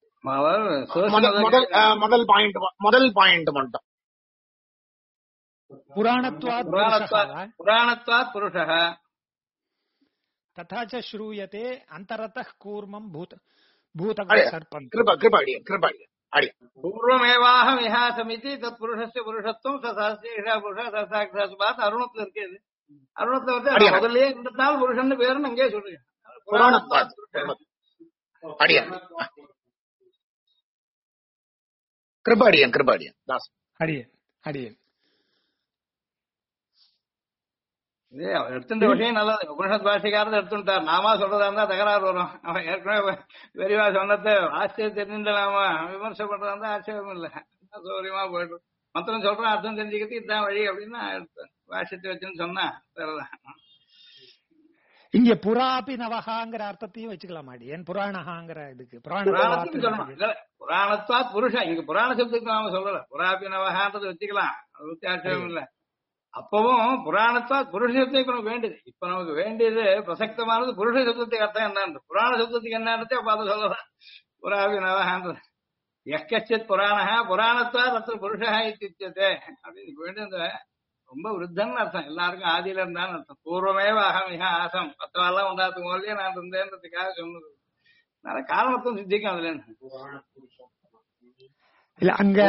முதல் பாயிண்ட் மட்டும் புராணத்வாத் புருஷः ததா ச ஸ்ரூயதே அந்தரதः கூர்மம் பூதக சர்ப்பம். பூர்வமேவாஹம் விஹாசமிதி தத் புருஷஸ்ய புருஷத்துவம் சசாஸ்திரேஷா புருஷ சசாக்ஷாத் அருணத்துல இருக்குது. அருணத்துல வந்து முதல்லயே இருந்தால் புருஷன் பேருன்னு அங்கே சொல்றீங்க. எடுத்துட்ட விஷயம் நல்லது. உபனிஷத் பாஷைக்காரர் எடுத்துட்டார். நாமா சொல்றதா இருந்தா தகராறு வரும். அவன் ஏற்கனவே பெரியவா சொன்னதை ஆச்சரியம் தெரிஞ்சுட்டு நாம விமர்சனம் பண்றதா இருந்தா ஆச்சரியம் இல்லை, சௌரியமா போயிடும். மொத்தம் சொல்றேன் அர்த்தம் தெரிஞ்சுக்கிறது இதுதான் வழி அப்படின்னா பாஷத்தை வச்சுன்னு சொன்னா சரிதான். இங்க புராபி நவகாங்கிற அர்த்தத்தையும் வச்சுக்கலாம் அடியன். புராணஹாங்கிற இதுக்கு புராணத்தையும் சொல்லணும். புராணத்தா புருஷன் இங்க புராண சப்தத்துக்கு நாம சொல்லல. புராபி நவகான்றது வச்சுக்கலாம், அது பத்தி ஆச்சரியம் இல்லை. அப்பவும் புராணத்தா புருஷ சப்தம் இப்ப நமக்கு வேண்டியது. இப்ப நமக்கு வேண்டியது பிரசக்தமானது புருஷ சப்தத்துக்கு அர்த்தம் என்னன்னு. புராண சப்தத்துக்கு என்னன்றதே பார்த்து சொல்லலாம். புராபி நவகான்றது எக்கச்சித் புராண புராணத்தா தத்து புருஷா இத்தியுச்சதே அப்படின்னு வேண்டியது. ரொம்ப விருத்தன் அர்த்தம். எல்லாருக்கும் ஆதியில இருந்தான்னு அர்த்தம். பூர்வமேவ அகம் மிக ஆசம் பத்தவாள்லாம் உண்டாத்துக்கு முதலே நான் இருந்தேன்றதுக்காக சொன்னது. அதனால காரணத்தும் சித்திக்கும் அதுல. இல்ல அங்க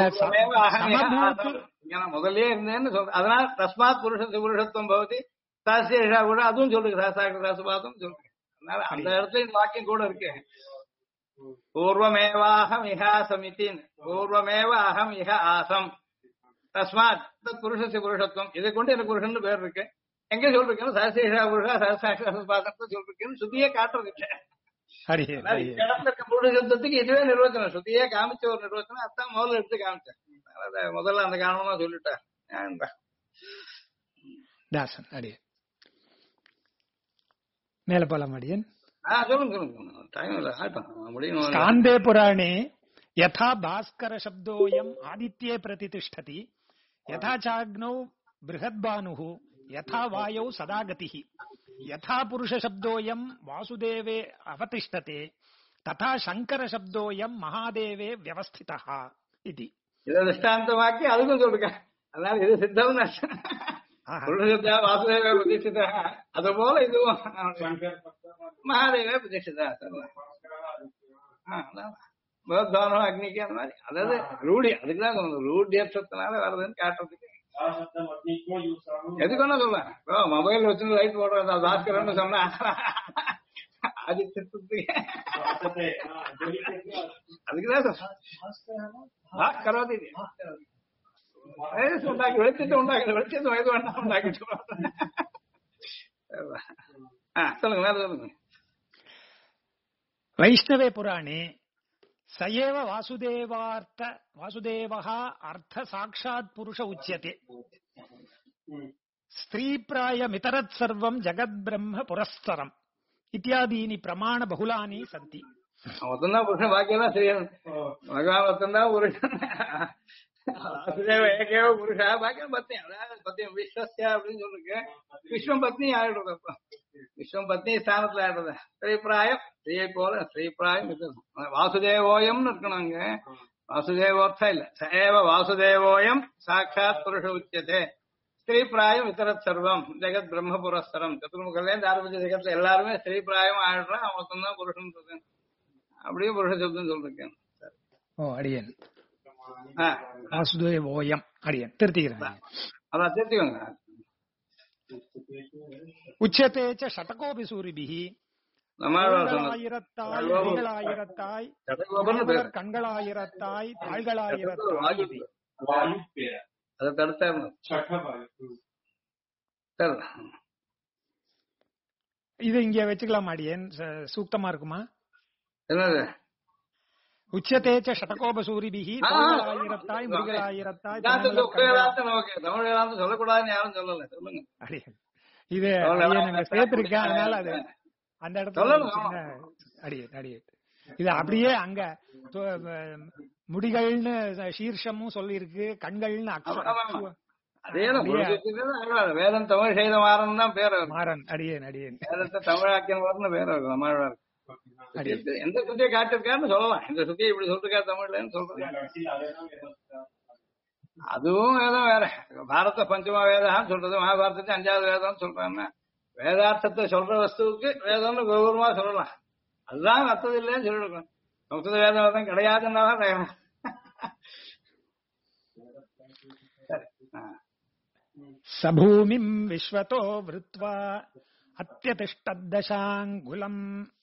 முதல்ல இருந்தேன்னு சொல்ற. அதனால தஸ்மாத் புருஷத்துவம் பவதி சாஸ்திரேஷா கூட அதுவும் சொல்லுங்க. சாஸ்திராசுபாதம் சொல்லுங்க. அதனால அந்த இடத்துல இந்த வாக்கியம் கூட இருக்கு. பூர்வமேவாஹம் இஹ சமிதின் பூர்வமேவ அகம் இஹ ஆசம் தஸ்மாத் புருஷத்து புருஷத்துவம் இதை கொண்டு எனக்கு புருஷன் பேர் இருக்கு. எங்க சொல்றேன் சாஸ்திரேஷா புருஷா சாஸ்திராசுபாதம் சொல்றேன்னு சுத்தியே காட்டுறது இல்லை. புருஷ சப்தத்துக்கு இதுவே நிர்வச்சனம். சுத்தியே காமிச்ச ஒரு நிர்வச்சனம். அதான் முதல்ல எடுத்து காமிச்சேன். முதல்ல அந்த காரணமா சொல்லிட்டேன். தாசன் அடியன் மேல போலாம் அடியன். ஸ்காந்தே புராணே யதா பாஸ்கர சப்தோயம் ஆதித்யே பிரதிதிஷ்டதி யதா சாக்னௌ பிருஹத்பானுः யதா வாயௌ சதா கதிः யதா புருஷ சப்தோயம் வாசுதேவே அவதிஷ்டதே ததா சங்கர சப்தோயம் மகாதேவே வியவஸ்திதः இதி. இதை திருஷ்டாந்தமாக்கி அதுக்கும் சொல்லுங்க. அதனால இது சித்தம் புருஷ வாசுதேவே பிரதிஷ்டிதா. அது போல இதுவும் மகாதேவே பிரதிஷ்டிதா. பகவத்பாவனம் அக்னிக்கு அந்த மாதிரி அதாவது ரூடி அதுக்குதான் சொன்னது ரூடியத்தினால வர்றதுன்னு காட்டுறதுக்கு சப்தம் அக்னிக்கும் யூஸ் ஆகும். எதுக்கு வேணா சொல்லுவேன் இப்போ மொபைல் வச்சு லைட் போடுறது பாஸ்கரன்னு சொன்னா அது திட்டத்துக்கு சப்தத்தை, ஜொலிக்கிறது. அதுக்குதான் கராதி உண்டாக்கி வெளிச்சத்தை உண்டாக்குது வெளிச்சத்தை வயது வேண்டாம் உண்டாக்கிட்டு சொல்லுங்க வேற சொல்லுங்க. வைஷ்ணவே புராணே சயேவ வாசுதேவः அர்த்த சாட்சாத் புருஷ உச்சியதே ஸ்திரீப்ராயமிதரத் சர்வம் ஜகத் பிரம்ம புரஸ்தரம் இத்தியாதீனி பிரமாண பகுலானி சந்தி. ஒத்தந்தான் புருஷன் பாக்கியெல்லாம் சரியான பகவான் ஒத்தந்தான் புருஷன் வாசுதேவ ஏகேவ புருஷா பாக்கியம் பத்னி அதாவது பத்தியம் விஸ்வஸ்யா அப்படின்னு சொல்லிருக்கு விஸ்வம் பத்னி ஆயிடுறது அப்ப விஸ்வம் பத்னி ஸ்தானத்துல ஆயிடுறது ஸ்ரீபிராயம் ஸ்ரீயை போல ஸ்ரீபிராயம் வாசுதேவோயம்னு இருக்கணும் அங்க வாசுதேவோர்த்தம் இல்ல சஏவ வாசுதேவோயம் சாட்சாத் புருஷ உச்சதே ஸ்ரீபிராயம் இத்தரத் சர்வம் ஜெகத் பிரம்ம புரஸ்தரம் சத்துர்முகல்ல இருந்து ஆரம்பிச்ச ஜெகத்துல எல்லாருமே ஸ்ரீபிராயம் ஆயிடுறான் அவன் தான் புருஷன் இருக்கேன் அப்படியே புருஷ சப்தம் சொல்லிருக்கேன். ஓ அடியன் வாசுதேவோயம் அடியன் திருத்திக்கிறேன். அதான் திருத்திக்கோங்க. உச்சதே ச ஷடகோபி சூரிபிஹி ஆயிரத்தாய் விழிகளாயிரத்தாய் நால்வர் கண்களாயிரத்தாய் தாள்களாயிரத்தாய் இது. வாயு பேர அதுக்கு அடுத்த சட்ட வாயு. இது இங்க வச்சுக்கலாம் அடியன் சூக்தமா இருக்குமா? என்னது உச்சதே ச ஷடகோப சூரிபிஹி ஆயிரத்தாய் மிருகளாயிரத்தாய் தமிழ் வேதாந்தம் சொல்லக்கூடாதுன்னு யாரும் சொல்லல சொல்லுங்க. அடியன் இது அடியன் சேர்த்திருக்கேன் அதனால அது அந்த இடத்துல அடியன் அடியன் இது அப்படியே அங்க முடிகள்னு சீர்ஷமும் சொல்லி இருக்கு கண்கள்னு வேதம் தமிழ் செய்த மாறன் தான் பேர் மாறன் அடியேன் அடியேன் வேதத்தை தமிழாக்கியன் வரணும் பேர் தமிழ் எந்த சுத்தியை காட்டிருக்காருன்னு சொல்லலாம். இந்த சுத்தியை இப்படி சொல்லிருக்கா தமிழ்லன்னு சொல்றேன். அதுவும் வேதம் வேற பாரத பஞ்சமா வேதான்னு சொல்றது மகாபாரதத்தை 5வது வேதம்னு சொல்றாங்க. வேதார்த்தத்தை சொல்ற வஸ்துவுக்கு வேதம்னு கௌரவமா சொல்லலாம். அதுதான் அர்த்தம் இல்லைன்னு சொல்லிருக்கோம். சம்ஸ்கிருத வேதம் கிடையாதுன்னா சபூமிம் விஸ்வதோ விருத்வா அத்யதிஷ்டதசாங்குலம்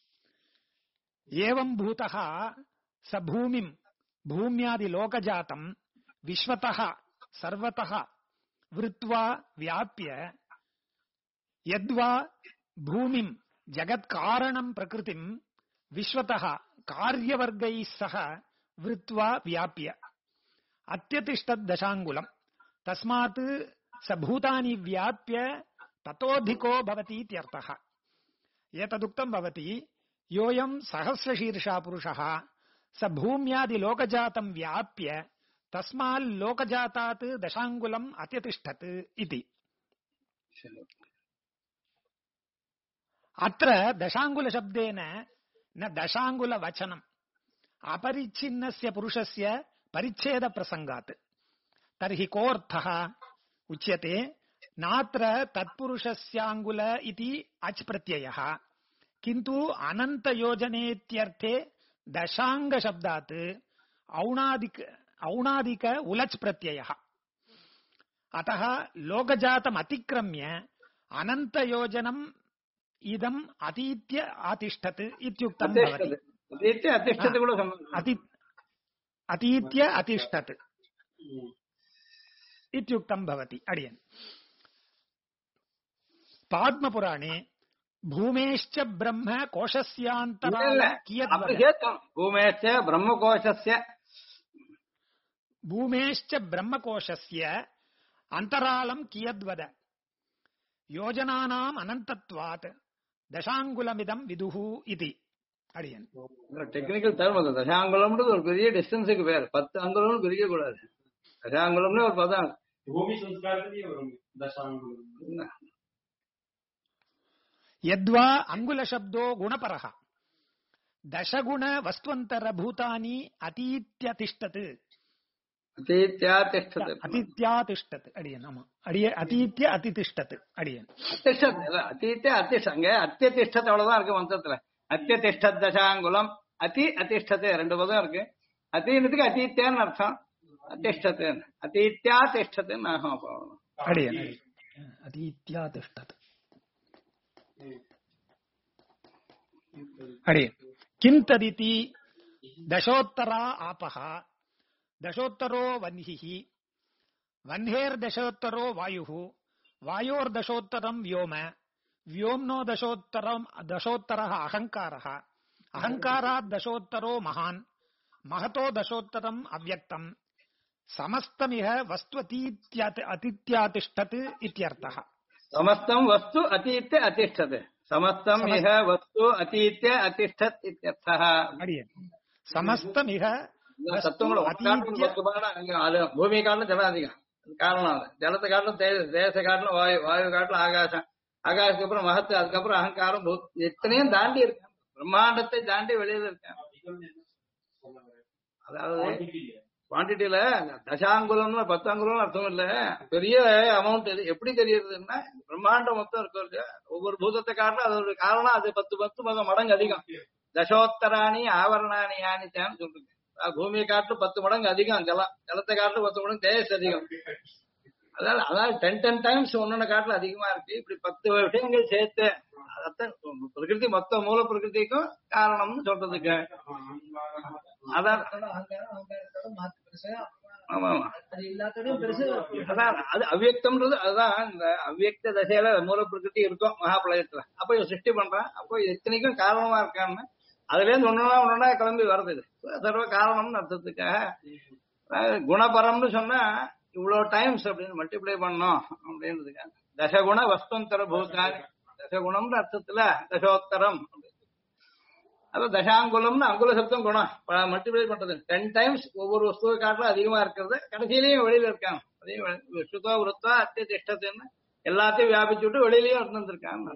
ஏவம் பூதः சபூமிம் பூமியாதி லோகஜாதம் விஸ்வதः சர்வதः விருத்வா வியாப்ய யத்வா பூமிம் ஜகத் காரணம் பிரகிருதிம் விஸ்வதः காரியவர்கைः சக விருத்வா வியாப்ய அத்யதிஷ்டதசாங்குலம் தஸ்மாத் சபூதானி வியாப்ய ததோதிகோ பவதி இत्यर्थः. ஏததுக்தம் பவதி யோயம் சஹஸ்ரசீர்ஷா புருஷः ச பூமியாதி லோகஜாதம் வியாப்ய தஸ்மால் லோகஜாதாத் தசாங்குலம் அத்யதிஷ்டத் இதி. அத்ர தசாங்குல சப்தேன ந தசாங்குல வச்சனம் அபரிச்சின்னஸ்ய புருஷஸ்ய பரிச்சேத பிரசங்காத். தர்ஹி கோர்த்தः உச்யते நாத்ர தத்புருஷஸ்யாங்குல இதி அச் பிரத்யயः किन्तु अनंत योजनेत्यर्थे दशांग शब्दात् औणादिक उलच प्रत्ययः. अतः लोकजातम् अतिक्रम्य अनंत योजनम् इदम् अतीत्य आतिष्ठत् इत्युक्तं भवति. अतीत्य अतिष्ठत् इत्युक्तं भवति. अडियन् पाद्मपुराणे भूमेश्च ब्रह्म कोशस्यान्तराल भूमेश्च ब्रह्मकोशस्य भूमेश्च ब्रह्मकोशस्य अन्तरालं कियद्वद योजनानाम् अनन्तत्वात् दशाङ्गुलमिदं विदुः इति. अडियन् டெக்னிக்கல் டர்ம் அது தசாங்குலம்ன்றது ஒரு பெரிய டிஸ்டன்ஸுக்கு பேர் 10 அங்குலம்னு பிரிக்க கூடாது. தசாங்குலம்னு ஒரு பதம் பூமி சம்ஸ்காரத்திலேயே வரும் தசாங்குலம். यद्वा अंगुल शब्दो गुणपरः दशगुण वस्तुअंतर भूतानि अतीत्यतिष्ठत् अतीत्यातिष्ठत् अडियन् आमा अडिय अतीत्य अतितिष्ठत् अडियन् அத்திஷ்டத் அத்தீத்தே அத்திஷ்டங்க அத்தியதிஷ்டத் அவ்வளவுதான் இருக்கு மந்திரத்துல. அத்தியதிஷ்டத் தசாங்குலம் அதி அதிஷ்டத்தை 2 பதம் இருக்கு. அத்தீனத்துக்கு அத்தீத்தியான்னு அர்த்தம். அதிஷ்டத்தேன்னு அத்தீத்தியா திஷ்டத்தேன்னு ஆகும். போகணும் அடியன் அதீத்யா திஷ்டத் அடியன் கிந்ததிதி தசோத்தரா ஆபஹ தசோத்தரோ வன்ஹிஹி வன்ஹேர்தசோத்தரோ வாயுः வாயோர்தசோத்தரம் व्योम व्योम्नो दशोत्तरः अहङ्कारः अहङ्कारात् दशोत्तरो महान् महतो दशोत्तरम् अव्यक्तम् समस्तमिह वस्तु अतीत्यातिष्ठत् इत्यर्थः. समस्तं वस्तु अतीत्य अतिष्ठते. समस्तं इह वस्तु अतीत्य अतिष्ठत् इत्यर्थः. समस्तमिह தத்துவங்கள் அது பூமி காட்டிலும் ஜலம் அதிகம். காரணம் அது ஜலத்தை காட்டிலும் தேச காட்டிலும் வாயு, வாயு காட்டிலும் ஆகாசம், ஆகாசத்துக்கு அப்புறம் மகத்து, அதுக்கப்புறம் அகங்காரம், எத்தனையும் தாண்டி இருக்காங்க. பிரம்மாண்டத்தை தாண்டி வெளியில இருக்காங்க. அதாவது குவான்டிட்டியில தசாங்குலம்னு 10 அங்குலம் அர்த்தம் இல்ல, பெரிய அமௌண்ட். இது எப்படி தெரியுதுன்னா பிரம்மாண்டம் மொத்தம் இருக்கு. ஒவ்வொரு பூதத்தை காட்டிலும் அதோட காரணம் அது 10 மடங்கு அதிகம். தசோத்தராணி ஆவரணானி யானிச்சான்னு சொல்றீங்க. பூமியை காட்டிலும் 10 மடங்கு அதிகம் ஜலம், ஜலத்தை காட்டிலும் 10 மடங்கு தேஜஸ் அதிகம். அதாவது 10 டைம்ஸ் ஒன்னொன்னு காட்டிலும் அதிகமா இருக்கு. இப்படி 10 விஷயங்கள் சேர்த்து அதான் பிரகிருதி மொத்த மூல பிரகிருதிக்கும் காரணம்னு சொல்றதுக்கு. அதான் அது அவ்வியக்தம்ன்றது. அதுதான் இந்த அவ்வியக்த தசையில மூல பிரகிருதி இருக்கும் மகாபிரளயத்துல. அப்ப சிருஷ்டி பண்றான். அப்போ எத்தனைக்கும் காரணமா இருக்கான்னு அதுல இருந்து ஒன்னொன்னா கிளம்பி வருது. இது சர்வ காரணம்னு அர்த்தத்துக்காக. குணபரம்னு சொன்னா இவ்வளவு டைம்ஸ் அப்படின்னு மல்டிப்ளை பண்ணோம் அப்படின்றதுக்காக. தசகுண வஸ்துந்தர பூதானி, தசகுணம்னு அர்த்தத்துல தசோத்தரம். அது தசாங்குலம்னு அங்குல சப்தம் குணம் மல்டிப்ளை பண்றது. 10 டைம்ஸ் ஒவ்வொரு வஸ்துவை காட்டிலும் அதிகமா இருக்கிறது. கடைசியிலையும் வெளியில இருக்காங்க. அதே விஷ்ணுதோ விருத்தா அத்தியதிஷ்டத்துன்னு எல்லாத்தையும் வியாபிச்சு விட்டு வெளியிலயும் இருந்திருக்காங்க.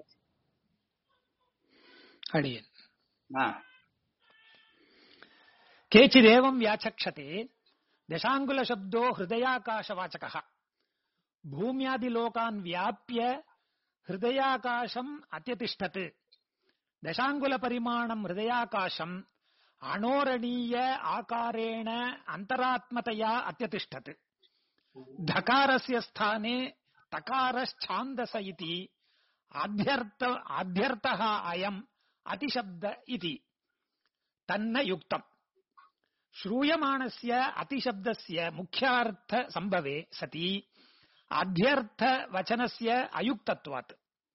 அடியன் केचिदेवं व्याचक्षते दशाङ्गुलशब्दो हृदयाकाशवाचकः भूम्यादिलोकान् व्याप्य हृदयाकाशम् अत्यतिष्ठत् दशाङ्गुलपरिमाणं हृदयाकाशम् अणोरणीय आकारेण अन्तरात्मतया अत्यतिष्ठत् धकारस्य स्थाने तकारश्छान्दस इति आद्यर्थः अयम् अतिशब्द इति तन्न युक्तम् श्रूयमाणस्य अतिशब्दस्य मुख्यार्थ संभवे सति आद्यर्थ वचनस्य अयुक्तत्वात्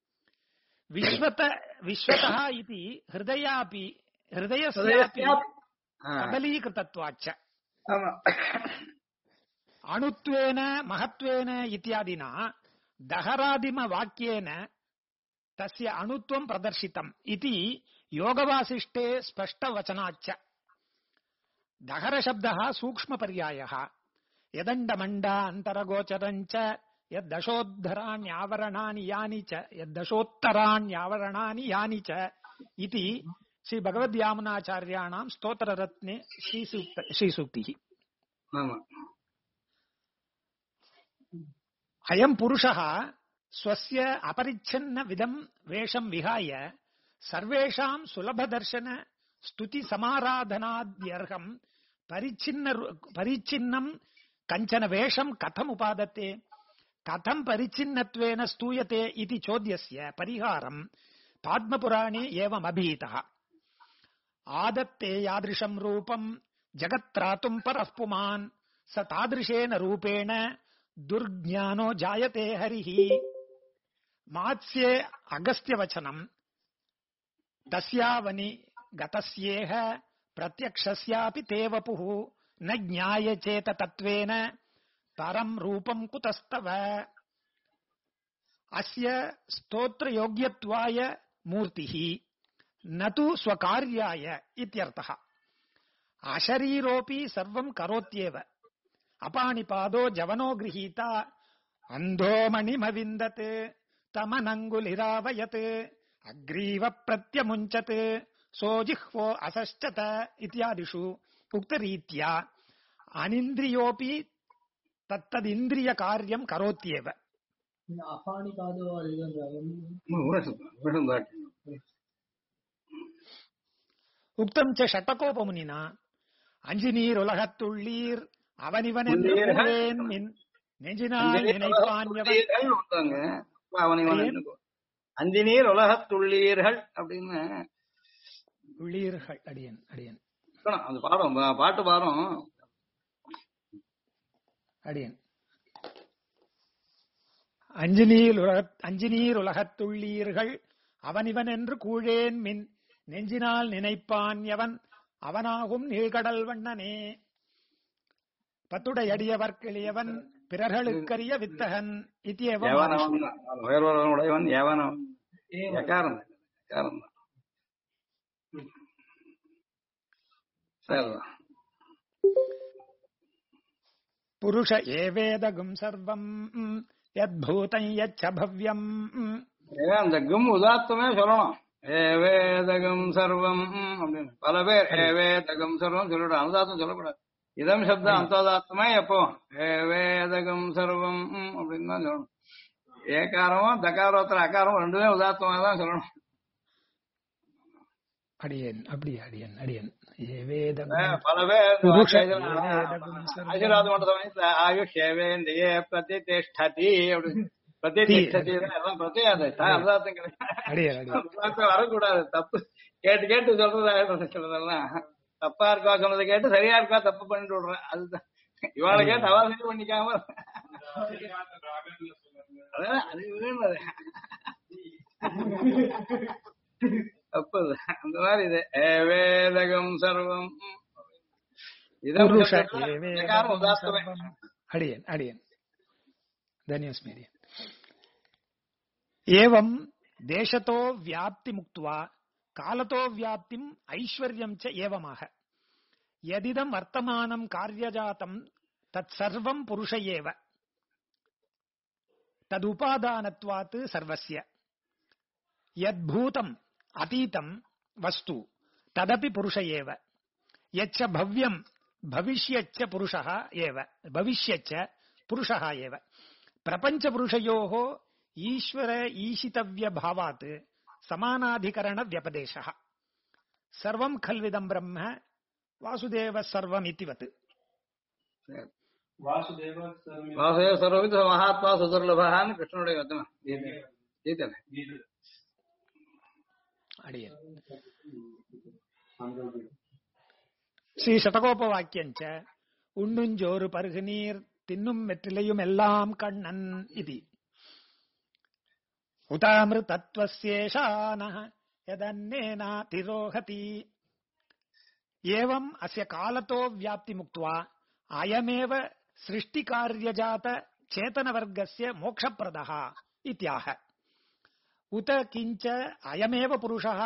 विश्वतः इति हृदयस्यापि सबलीकृतत्वाच्च अणुत्वेन महत्वेन इत्यादिना दहरादिमवाक्येन तस्य अणुत्वं प्रदर्शितम् इति योगवासिष्ठे स्पष्टवचनाच्च दहर शब्दः सूक्ष्म पर्यायः यदण्डमण्डा अन्तरगोचरञ्च यद्दशोद्धराण्यावरणानि यानि च यद्दशोत्तराण्यावरणानि यानि च इति श्री भगवद्यामुनाचार्याणां स्तोत्ररत्ने श्रीसूक्तिः। अयं पुरुषः स्वस्य अपरिच्छिन्न विदं वेषं विहाय सर्वेषां सुलभदर्शन स्तुति समाराधनाद्यर्हं परिच्छिन्नं कंचन वेषं कथम उपादते कथम परिच्छिन्नत्वेन स्तूयते इति चोद्यस्य परिहारं पाद्मपुराणे एवम् अभिहितः। आदत्ते यादृशं रूपं जगत्त्रातुं परः पुमान् स तादृशेन रूपेण दुर्ज्ञानो जायते हरिः। मात्स्ये अगस्त्यवचनं तस्यावनि गतस्येह प्रत्यक्षस्यापि ते वपुः न ज्ञायचेत तत्त्वेन परं रूपं कुतस्तव। अस्य स्तोत्रयोग्यत्वाय मूर्तिः न तु स्वकार्याय इत्यर्थः। अशरीरोऽपि सर्वं करोत्येव अपाणिपादो जवनो गृहीता अन्धो मणिमविन्दत् तमनङ्गुलिरावयत् अग्रीव प्रत्यमुञ्चत् सोजिह्वो असश्चत इत्यादिषु उक्तरीत्या अनिन्द्रियोऽपि तत्तदिन्द्रिय कार्यं करोत्येव। उक्तं च षट्कोपमुनिना அஞ்சு நீர் உலகத்துள்ளீர் அவனிவன் என்று உள்ளீர்கள். கூறேன் மின் நெஞ்சினால் நினைப்பான் எவன். அஞ்சு நீர் உலகத்துள்ளீர்கள் அப்படின்னு உள்ளீர்கள். அடியன் அடியன் இருக்கணும். அந்த பாடம் பாட்டு பாடம் அடியன். அஞ்சு நீர் உலகத்துள்ளீர்கள் அவனிவன் என்று கூழேன் மின் நெஞ்சினால் நினைப்பான் எவன் அவனாகும் நீழ்கடல் வண்ணனே. பத்துடை அடியவர்க்கிளியவன் பிறர்களுக்கரிய வித்தகன் இத்தியேவம் ஏவனவன் உயர்வனுடையவன் ஏவனவன் எக்காரம் எக்காரம் தான். சரிதான். புருஷ ஏவேதகும் சர்வம் யத்பூதம் யச்ச பவ்யம். ஏன் அந்த கும் உதாத்தமே சொல்லணும். ஏவேதகம் சர்வம் அப்படின்னு பல பேர் ஏவேதகம் சர்வம் சொல்லிவிடும். அனுதாத்தம் சொல்லக்கூடாது. இதம் சப்தம் அந்தோதாத்தமே எப்போ ஏவேதகம் சர்வம் அப்படின்னு தான் சொல்லணும். ஏகாரமும் தகாரோத்தர அகாரம் ரெண்டுமே உதாத்தமா தான் சொல்லணும். அடியன் அப்படி அடியன் அடியன் ஏவேதகும் பல பேர் புருஷ ஆசீர்வாத மண்டபம் ஆயுஷ் ஏவேந்தியே பிரதிஷ்டதி அப்படின்னு பிரதிஷ்டதி எல்லாம் பிரத்யாது அனுதாத்தம் கிடையாது. அடியன் அடியன் உதாத்தம் வரக்கூடாது. தப்பு கேட்டு கேட்டு சொல்றதா சொல்றதெல்லாம் தப்பா இருக்கா சொன்னதை கேட்டு சரியா இருக்கா தப்பு பண்ணிட்டு விடுறேன். அதுதான் இவாளை கேட்டு அவா சரி பண்ணிக்காம அதான் அது வேணும். தப்பு அந்த மாதிரி இது வேதகம் சர்வம் இதம் புருஷ சப்தம் ஏவேதகும் உதாத்தமே. சர்வம். அடியன் அடியன் தன்யோஸ்மி அடியன். ஏவம் தேசத்தோ வியாப்தி முக்த்வா காலத்தோ வியாப்திம் ஐஸ்வர்யம் ச ஏவமாக யதிதம் வர்த்தமானம் காரியஜாதம் தத் சர்வம் புருஷ ஏவ ததுபாதானத்வாத் சர்வஸ்ய யத்பூதம் அதீதம் வஸ்து ததபி புருஷ ஏவ யச்ச பவ்யம் பவிஷ்யச்ச புருஷः ஏவ பவிஷ்யச்ச புருஷः ஏவ பிரபஞ்ச புருஷயோः ஈஸ்வர ஈஷிதவ்ய பாவாத் சமானாதிகரண வியபதேசः சர்வம் கல்விதம் பிரம்ம வாசுதேவ சர்வம் இதிவத். வாசுதேவ வாசுதேவ சர்வவித் மகாத்மா சுதுர்லபான்னு கிருஷ்ணனுடைய வச்சனம் கீதனை. அடியன் ஸ்ரீ சதகோபவாக்கியஞ்ச உண்ணுஞ்சோறு பருகு நீர் தின்னும் வெற்றிலையும் எல்லாம் கண்ணன் இது உதாமிருதத்வஸ்யேஷானஹ யதன்னேனா திரோஹதி. ஏவம் அஸ்ய காலத்தோ வியாப்தி முக்த்வா அயமேவ சிருஷ்டி காரியஜாத சேதனவர்க்கஸ்ய மோக்ஷப்ரதः இத்யாஹ. உத கிஞ்ச அயமேவ புருஷः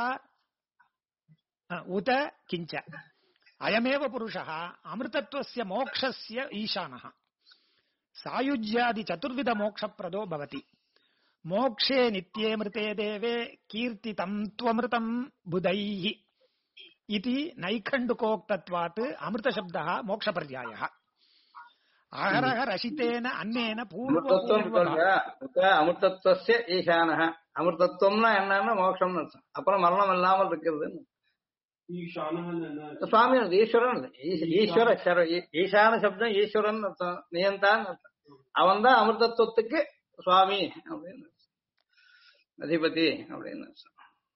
உத கிஞ்ச அயமேவ புருஷः அமிர்தத்வஸ்ய மோக்ஷஸ்ய ஈசானः சாயுஜ்யாதி சதுர்வித மோக்ஷப்ரதோ பவதி. மோக்ஷே நித்யே மிருதே தேவே கீர்த்திதம் த்வமிருதம் புதைः இதி நைகண்டுகோக்தத்வாத் அமிர்த சப்தः மோக்ஷபர்யாயः. அகரஹ ரசிதேன அன்னேன அமிர்தத்வஸ்ய ஈசானஹ. அமிர்தத்துவம்னா என்னன்னா மோட்சம்னு அர்த்தம். அப்புறம் மரணம் இல்லாமல் இருக்கிறது சுவாமி ஈஸ்வரன். ஈஸ்வர ஈசான சப்தம் ஈஸ்வரன் அர்த்தம், நியந்தான் அர்த்தம். அவன் தான் அமிர்தத்துவத்துக்கு சுவாமி அப்படின்னு அதிபதி அப்படின்னு அர்த்தம்.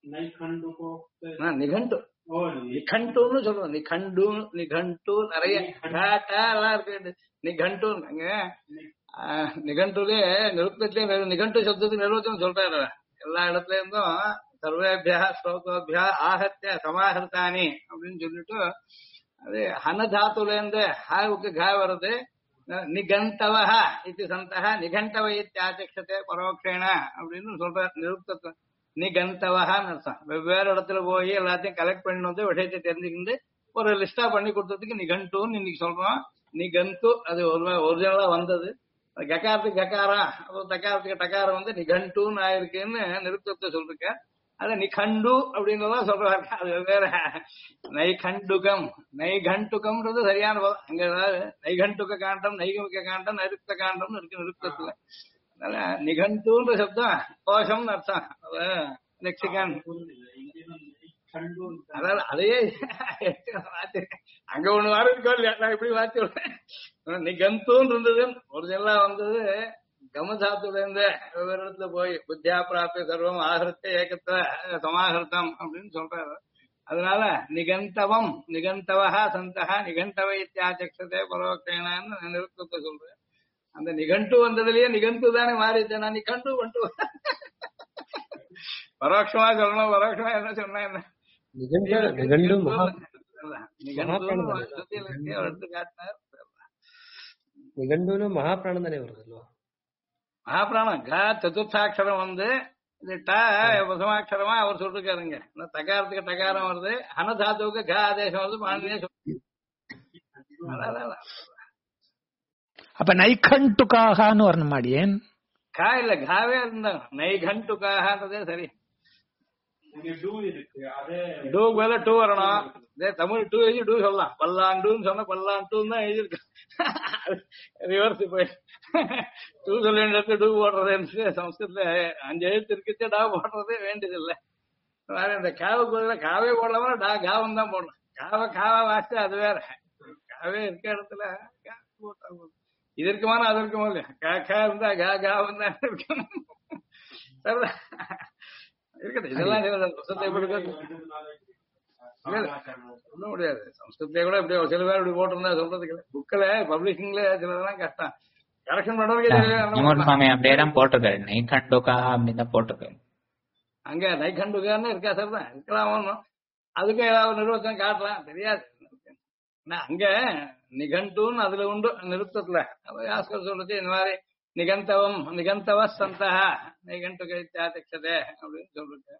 நிகண்டு நிகண்டுன்னு சொல்றோம். நிகண்டு நிகண்டு நிறைய எல்லாம் இருக்கு. நிகண்டு அங்க நிகண்டுலே நிருப்தத்திலே நிகண்டு சப்தத்துக்கு நிர்வச்சனம் சொல்றாரு. எல்லா இடத்துல இருந்தும் சர்வேபியா ஸ்லோகோபியா ஆகத்திய சமாஹிருத்தானி அப்படின்னு சொல்லிட்டு அது ஹனதாத்துல இருந்து ஹாவுக்கு கா வருது. நிகண்டவஹ இது சந்தஹ நிகண்டவ இத்தியாச்சக்ஷதே பரோக்ஷேண அப்படின்னு சொல்ற நிருப்தத்துவம். நிகண்டவஹன்னு அர்த்தம். வெவ்வேறு இடத்துல போய் எல்லாத்தையும் கலெக்ட் பண்ணி வந்து விஷயத்தை தெரிஞ்சுக்கிட்டு ஒரு லிஸ்டா பண்ணி கொடுத்ததுக்கு நிகண்டுன்னு இன்னைக்கு சொல்றோம். நிகண்டு அது ஒரிஜினலா வந்தது. ககாரத்துக்கு ககாரம் அப்புறம் தக்காரத்துக்கு டக்காரம் வந்து நிகண்டுன்னு ஆயிருக்குன்னு நிருப்தத்தை சொல்லிருக்க. அது நிகண்டு அப்படின்றதான் சொல்றாரு. அது வேற நைகண்டுகம் நைகண்டுகம்ன்றது சரியான பதம். அங்க ஏதாவது நைகண்டுக காண்டம் நைகமிக காண்டம் நைருக்த காண்டம்னு இருக்கு நிருப்தத்துல. அதனால நிகண்டுன்ற சப்தம் கோஷம்னு அர்த்தம். லெக்சிகன் அதாவது அதையே அங்க ஒண்ணு வாரம் இல்லையா நான் இப்படி வாத்தி விடுறேன் நிகந்தூன்னு இருந்தது ஒரிஜினலா வந்தது கமசாத்துல இருந்து வெவ்வேறு இடத்துல போய் புத்தியா பிராப்தி சர்வம் ஆகிருத்த ஏகத்த சமாகிருத்தம் அப்படின்னு சொல்றாரு. அதனால நிகந்தவம் நிகந்தவா சந்தகா நிகண்டவ இத்தியாச்சக்ஷதே பரோக்ஷேனான்னு நிறுத்தத்தை சொல்றேன். அந்த நிகண்டு வந்ததுலயே நிகந்து தானே மாறிச்சேன். நான் நிகண்டு வந்துட்டு பரோட்சமா சொல்லணும். பரோட்சமா என்ன சொன்னா என்ன எடுத்து காட்டினார். நிகண்டுன்னு மகாபிராணம் தானே வருது. மகாபிராணம் க சதுர்த்தாட்சரம் வந்து இது ட பிரதமாட்சரமா அவர் சொல்லிருக்காருங்க. தகாரத்துக்கு டகாரம் வருது, அனதாத்துவுக்கு க ஆதேசம் வருது. பாண்டியே சொல்லு. அப்ப நைகண்டுக்காகனு வரணும் மாடியேன். கா இல்ல காவே இருந்தாங்க. நைகண்டுக்காகன்றதே சரி. டூ மேல டூ வரணும். தமிழ் டூ எழுதி டூ சொல்லலாம். பல்லாண்டுன்னு சொன்ன பல்லாண்டுன்னு தான் எழுதிருக்கு. ரிவர்ஸ் போய் டூ சொல்ல வேண்டிய டூ போடுறது சம்ஸ்கிருத்துல 5 எழுத்து இருக்குச்சு. டா போடுறதே வேண்டியதில்லை. வேற இந்த காவுக்கு பதிலாக காவே போடலாமா டா காவம் தான் போடணும். காவா வாசிச்சு அது வேற. காவே இருக்க இடத்துல போட்டா போதும். இது இருக்குமானா அது இருக்குமோ இல்லையா? கா இருந்தா காவம் தான் இருக்கணும். இருக்கட்டும். இதெல்லாம் புத்தகத்தை எப்படி சொல்ல முடியாது. சம்ஸ்கிருத்திலே கூட இப்படி சில பேர் இப்படி போட்டிருந்தா சொல்றதுக்கு புக்கில் பப்ளிஷிங்ல சிலதெல்லாம் கஷ்டம். கரெக்ஷன் சுவாமி அப்படியேதான் போட்டிருக்காரு. நைகண்டுக்காக அப்படிதான் போட்டிருக்காரு. அங்க நைகண்டுக்கான்னு இருக்கா சார் தான் இருக்கலாம். அதுக்கும் ஏதாவது நிறுவனம் காட்டலாம் தெரியாது. அங்க நிகண்டுன்னு அதுல உண்டு நிறுத்தத்துல. யாஸ்கர் சொல்றது இந்த மாதிரி நிகந்தவம் நிகந்தவ சந்தகா நிகண்டு கைத்தியாதே அப்படின்னு சொல்லிருக்க.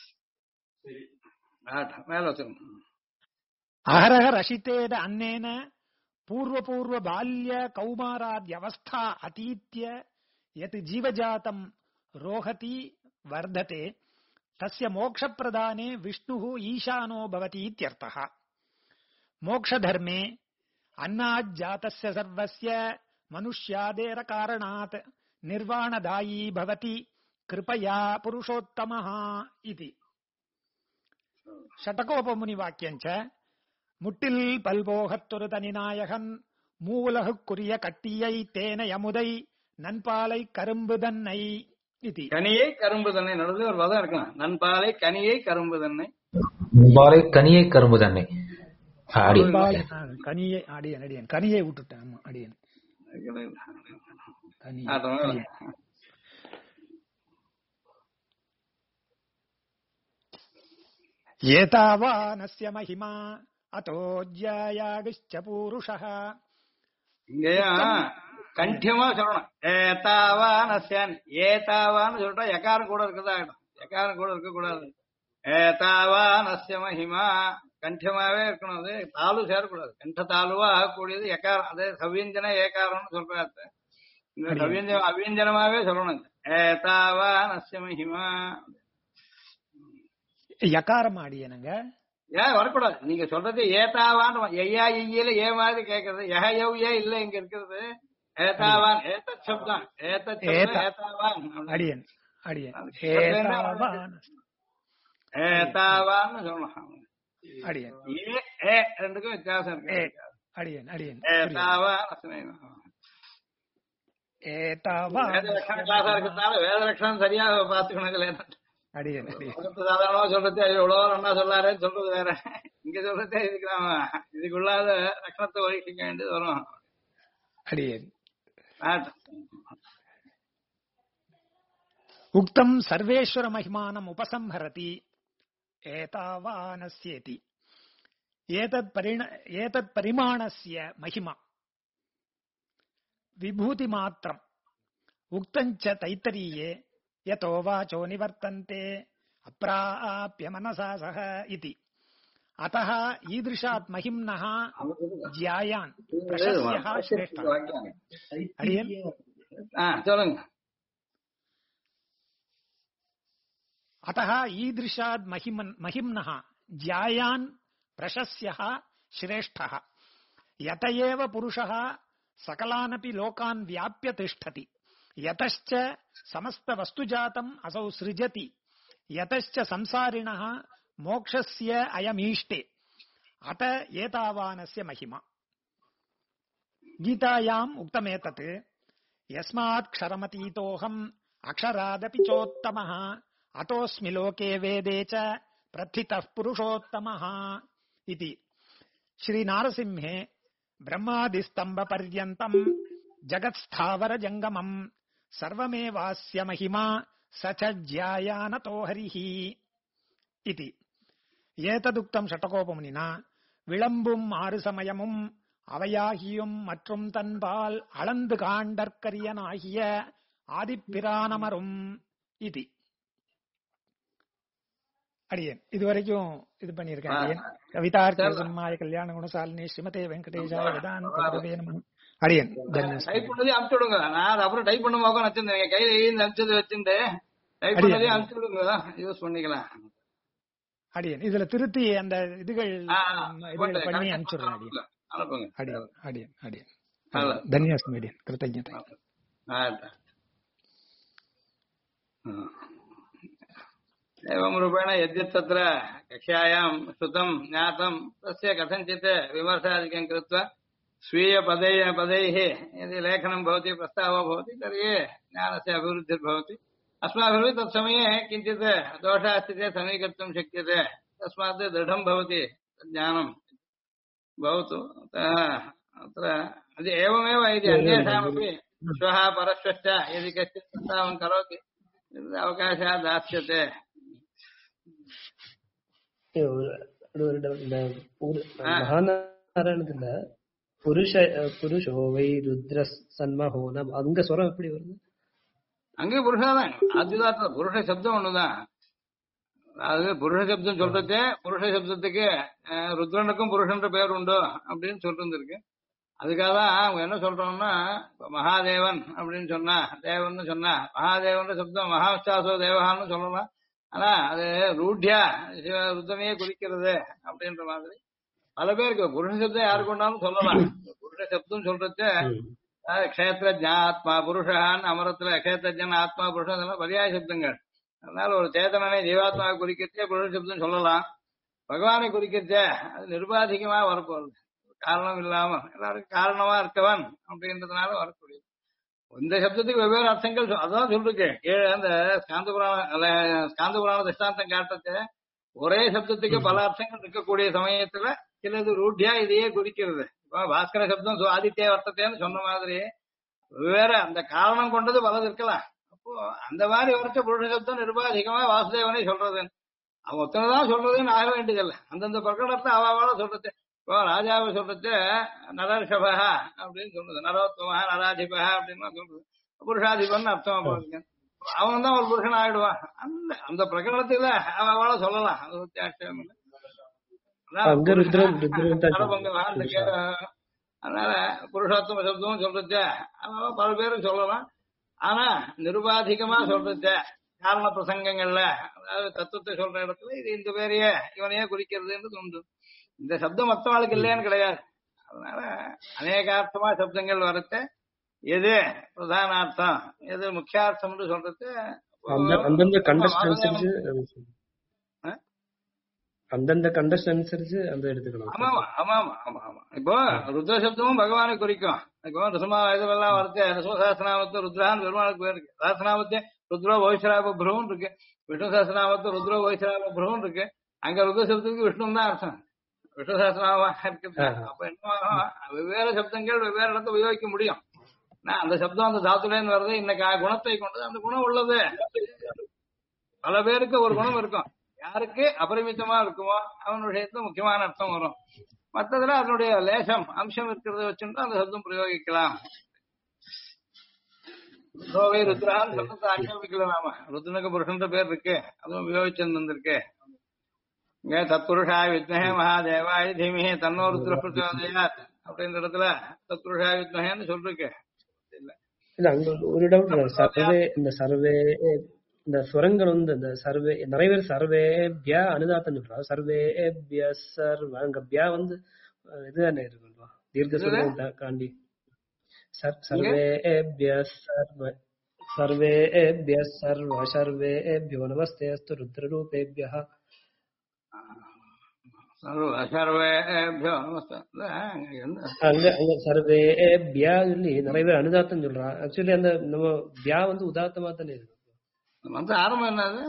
மேல வச்சிருக்கோம். அகரக ரசித்தேத அன்னேன பூர்வ பால்ய கௌமாராத்யவஸ்தா அதீத்ய யத் ஜீவஜாதம் ரோஹதி வர்ததே தஸ்ய மோக்ஷப்பிரதானே விஷ்ணுः ஈசானோ பவதி இத்யர்த்தः. மோக்ஷதர்மே அன்னாஜ்ஜாதஸ்ய சர்வஸ்ய மனுஷ்யாதேர காரணாத் நிர்வாணதாயி பவதி கிருபயா புருஷோத்தமः இதி. ஷடகோபமுனி வாக்கியஞ்ச முட்டில் பல்போகத்தொரு தனிநாயகன் மூலகுரிய கட்டியை தேன யமுதை நண்பாலை கரும்பு தன்னை இது. கனியை கரும்பு தன்னை நடுவில் ஒரு வதம் இருக்கலாம். நண்பாலை கனியை கரும்பு தன்னை. நண்பாலை கனியை கரும்பு தன்னை. கனியை அடியன் அடியன் கனியை விட்டுட்டேன். ஆமா அடியன் ஏதாவானஸ்ய மஹிமா அதோஜ்யாயாகிஷ்ச பூருஷः. இங்கேயா கண்டியமா சொல்லணும். ஏதாவானஸ்யான் ஏதாவான்னு சொல்லிட்டா எக்காரம் கூட இருக்குதா ஆயிடும். எக்காரம் கூட இருக்க கூடாது. ஏதாவானஸ்ய மஹிமா கண்டியமாவே இருக்கணும். அது தாலு சேரக்கூடாது. கண்ட தாலுவா ஆகக்கூடியது எக்காரம். அதே சவ்யஞ்சன ஏகாரம்னு சொல்றாரு. இந்த சவ்யஞ்சனம் அவ்யஞ்சனமாவே சொல்லணும். ஏதாவானஸ்ய மஹிமா யகாரம் ஆடியனுங்க. ஏன் வரக்கூடாது. நீங்க சொல்றது ஏதாவான் ஐயா ஐயில ஏ மாதிரி கேக்குறது. எஹயவ் ஏ இல்ல இங்க இருக்கிறது. ஏதாவான் ஏதத் சப்தம். ஏதத் ஏதாவான் அடியன் அடியன் ஏதாவான்னு சொல்லணும். அடியன் ஏ ரெண்டுக்கும் வித்தியாசம் இருக்கு. அடியன் அடியன் வேதலட்சணம் கிளாஸா இருக்கிறதுனால வேதலட்சணம் சரியா பாத்துக்கணும். அடியன் சாதாரணமா சொல்றது எவ்வளவோ நல்லா சொல்லாருன்னு சொல்றது வேற. இங்க சொல்றதே இதுக்குள்ளாத லட்சணத்தை வகிக்க வேண்டியது வரும். அடியன் உக்தம் சர்வேஸ்வர மகிமானம் உபசம்ஹரதி ஏதாவானஸ்யேதி. ஏதத் பரிமாணஸ்ய மகிமா விபூதி மாத்திரம் உக்தஞ்ச தைத்தரீயே யதோ வாச்சோ நிவர்த்தந்தே அப்ராப்ய மனசா சஹ இதி. அத்தஹ ஈத்ருஷாத் மஹிம்னஹ ஜ்யாயான் பிரசஸ்யஹ ஸ்ரேஷ்டः. அடியன் சொல்லுங்க. அத்தஹ ஈத்ருஷாத் மஹிம்னஹ ஜ்யாயான் பிரசஸ்யஹ ஸ்ரேஷ்டः யத ஏவ புருஷः சகலானபி லோகான் வியாப்ய திஷ்டதி. யதச்ச சமஸ்த வஸ்துஜாதம் அசௌ சிருஜதி. யதச்ச சம்சாரிணः மோக்ஷஸ்ய அயமீஷ்டே அத ஏதாவானஸ்ய மகிமா கீதாயாம் உக்தமேதத் யஸ்மாத் க்ஷரமதீதோஹம் அக்ஷராதபி சோத்தமஹ அதோஸ்மி லோகே வேதே ச பிரதிதः புருஷோத்தமஹ இதி ஸ்ரீ நாரசிம்ஹே பிரம்மாதிஸ்தம்ப பர்யந்தம் ஜகத்ஸ்தாவர ஜங்கமம் சர்வமேவாஸ்ய மகிமா சச்ச ஜ்யாயானதோ ஹரிஹி இதி ஏததுக்தம் ஷட்டகோபமுனினா விளம்பும் 6 சமயமும் அவையாகியும் மற்றும் தன்பால் அளந்து காண்டற்கரியனாகிய ஆதிப்பிரானமரும் இது அடியேன் இதுவரைக்கும் இது பண்ணியிருக்கேன். அடியேன் கவிதார்த்த சிம்மாய கல்யாண குணசாலினி ஸ்ரீமதே வெங்கடேஷாய வேதாந்த நமः. அடியேன் டைப் பண்ணதே அனுப்பிச்சு விடுங்க. நான் அப்புறம் டைப் பண்ண போக வச்சிருந்தேன், கையில அனுப்பிச்சது வச்சிருந்து டைப் பண்ணதே அனுப்பிச்சு விடுங்க, யூஸ் பண்ணிக்கலாம். அடியேன் இதுல திருத்தி அந்த இதுகள் பண்ணி அனுப்பிச்சுடுறேன். அடியேன் அனுப்புங்க. அடியேன் அடியேன் அடியேன் தன்யாஸ்மி அடியேன் கிருத்தஜ்ஞதை. एवं रूपेण यद्यत् तत्र कक्ष्यायां श्रुतं ज्ञातं तस्य कथञ्चित् विमर्शादिकं कृत्वा स्वीयपदैः यदि लेखनं भवति, प्रस्तावो भवति, तर्हि ज्ञानस्य अभिवृद्धिर्भवति. अस्माभिः तत्समये किञ्चित् दोषः अस्ति चेत् समीकर्तुं शक्यते. तस्मात् दृढं भवति ज्ञानं भवतु. अत्र एवमेव इति अन्येषामपि श्वः परश्वश्च यदि कश्चित् प्रस्तावं करोति அவகாசம் தாஸ்யத்தை. மகாநாராயணத்துல புருஷோ வை ருத்ர சன்மஹோனம் அங்க ஸ்வரம் எப்படி வருது? அங்கே புருஷாதான். அதுதான் புருஷ சப்தம் ஒண்ணுதான். அதாவது புருஷ சப்தம் சொல்றதே புருஷ சப்தத்துக்கு ருத்ரனுக்கும் புருஷன்ற பேர் உண்டு அப்படின்னு சொல்லிருக்கு. அதுக்காக தான் அவங்க என்ன சொல்றோம்னா, மகாதேவன் அப்படின்னு சொன்னா தேவன் சொன்னா மகாதேவன் சப்தம் மகாவிஷ்டாசோ தேவகான்னு சொல்லலாம். ஆனா அது ரூட்யா ருத்ரனையே குறிக்கிறது அப்படின்ற மாதிரி பல பேருக்கு புருஷ சப்தம் யாரு கொண்டாலும் சொல்லலாம். புருஷ சப்தம் சொல்றது க்ஷேத்ரஜா ஆத்மா புருஷான்னு அமரத்துல க்ஷேத்ரஜன் ஆத்மா புருஷன் பரியாய சப்தங்கள். அதனால ஒரு சேதனனை ஜீவாத்மாவை குறிக்கிறதே புருஷ சப்தம் சொல்லலாம். பகவானை குறிக்கிறதே அது நிருபாதிகமா வரப்போறது, காரணம் இல்லாம எல்லாருக்கும் காரணமா இருக்கவன் அப்படின்றதுனால வரக்கூடியது. இந்த சப்தத்துக்கு வெவ்வேறு அர்த்தங்கள் அதான் சொல்லிருக்கேன். அந்த ஸ்காந்த புராண திஷ்டாந்தம் காட்டுறது ஒரே சப்தத்துக்கு பல அர்த்தங்கள் இருக்கக்கூடிய சமயத்துல சிலது ரூட்யா இதையே குறிக்கிறது. பாஸ்கர சப்தம் ஆதித்ய வர்த்தத்தைன்னு சொன்ன மாதிரி வெவ்வேறு அந்த காரணம் கொண்டது பலது இருக்கலாம். அப்போ அந்த மாதிரி வரைச்ச புருஷ சப்தம் நிருபாதிகமா வாசுதேவனை சொல்றது அவன் ஒத்தனைதான் சொல்றதுன்னு ஆக வேண்டியதில்லை. அந்தந்த பிரகடனத்தை அவாவால சொல்றது. இப்போ ராஜாவை சொல்றது நரஷபா அப்படின்னு சொல்றது, நரோத்தமா நராதிபா அப்படின்னு சொல்றது, புருஷாதிபன் அர்த்தமா போறீங்க. அவன் தான் ஒரு புருஷன் ஆயிடுவான். அந்த அந்த பிரகடனத்துல அவள சொல்லலாம். அது வித்தியாசம் இல்லை. அதனால புருஷோத்தம சப்தமும் சொல்றது அதனால பல பேரும் சொல்லலாம். ஆனா நிருபாதிகமா சொல்றது காரண பிரசங்கங்கள்ல அதாவது தத்துவத்தை சொல்ற இடத்துல இது இந்த பேரையே இவனையே குறிக்கிறதுன்றது உண்டு. இந்த சப்தம் மற்றவாளுக்கு இல்லையான்னு கிடையாது. அதனால அநேகார்த்தமா சப்தங்கள் வரது எது பிரதானார்த்தம் எது முக்கியார்த்தம் சொல்றது அந்தந்த கண்டஸ்ட் அனுசரிச்சு அந்த எடுத்துக்கலாம். ஆமா ஆமா ஆமா ஆமா. இப்போ ருத்ர சப்தமும் பகவானை குறிக்கும். இப்போ ரிசுமா இதெல்லாம் வரது ரிசும சாஸ்திரநாமத்து ருத்ரான்னு பெருமாளுக்கு போயிருக்கு. சாஸ்திரநாமத்து ருத்ரோ வைஸ்ராப பிரபுன்னு இருக்கு. விஷ்ணு சாஸ்திரநாமத்து ருத்ரோ வைஸ்ராப பிரபுன்னு இருக்கு. அங்க ருத்ர சப்தத்துக்கு விஷ்ணு தான் அர்த்தம். விஷ்ணு சாஸ்திரநாம இருக்கு. அப்ப என்ன வெவ்வேறு சப்தங்கள் வெவ்வேறு இடத்துல உபயோகிக்க முடியும். அந்த சப்தம் அந்த தாத்துலேன்னு வருது. இன்னைக்கு குணத்தை கொண்டது அந்த குணம் உள்ளது. பல பேருக்கு ஒரு குணம் இருக்கும். யாருக்கு அபரிமிதமா இருக்குமோ அவன் விஷயத்துல முக்கியமான அர்த்தம் வரும். மற்றதுல அதனுடைய லேசம் அம்சம் இருக்கிறத வச்சுட்டு அந்த சப்தம் பிரயோகிக்கலாம். ருத்ரோவை ருத்ரான்னு சப்தத்தை ஆக்கிரமிக்கல. நாம ருத்ரனுக்கு புருஷன்ற பேர் இருக்கு, அதுவும் உபயோகிச்சிருக்கு. இங்க தத்புருஷாய வித்மஹே மகாதேவாய தீமஹி தன்னோ ருத்ர பிரச்சோதயாத் அப்படின்ற இடத்துல தத்புருஷாய வித்மஹேன்னு சொல்லிருக்கு. இல்ல அங்க ஒரு டவுட், சர்வே இந்த சர்வே இந்த சுரங்கள் வந்து இந்த சர்வே நிறைய பேர் சர்வேபியா அனுதாத்தம் சொல்றாங்க. சர்வேபிய சர்வ அங்க பியா வந்து இதுதானே இருக்குல்வா தீர்க்க சுரம் காண்டி சர்வேபிய சர்வ சர்வேபிய சர்வ சர்வேபியோ நமஸ்தே அஸ்து ருத்ர ரூபேபியः சர்வேபியோ நமஸ்தே. அங்க அங்க சர்வேபியா சொல்லி நிறைய பேர் அனுதாத்தம் சொல்றான். ஆக்சுவலி அந்த நம்ம பியா வந்து உதாத்தமா தானே இருக்கு. மந்திர ஆரம்பம் என்னது?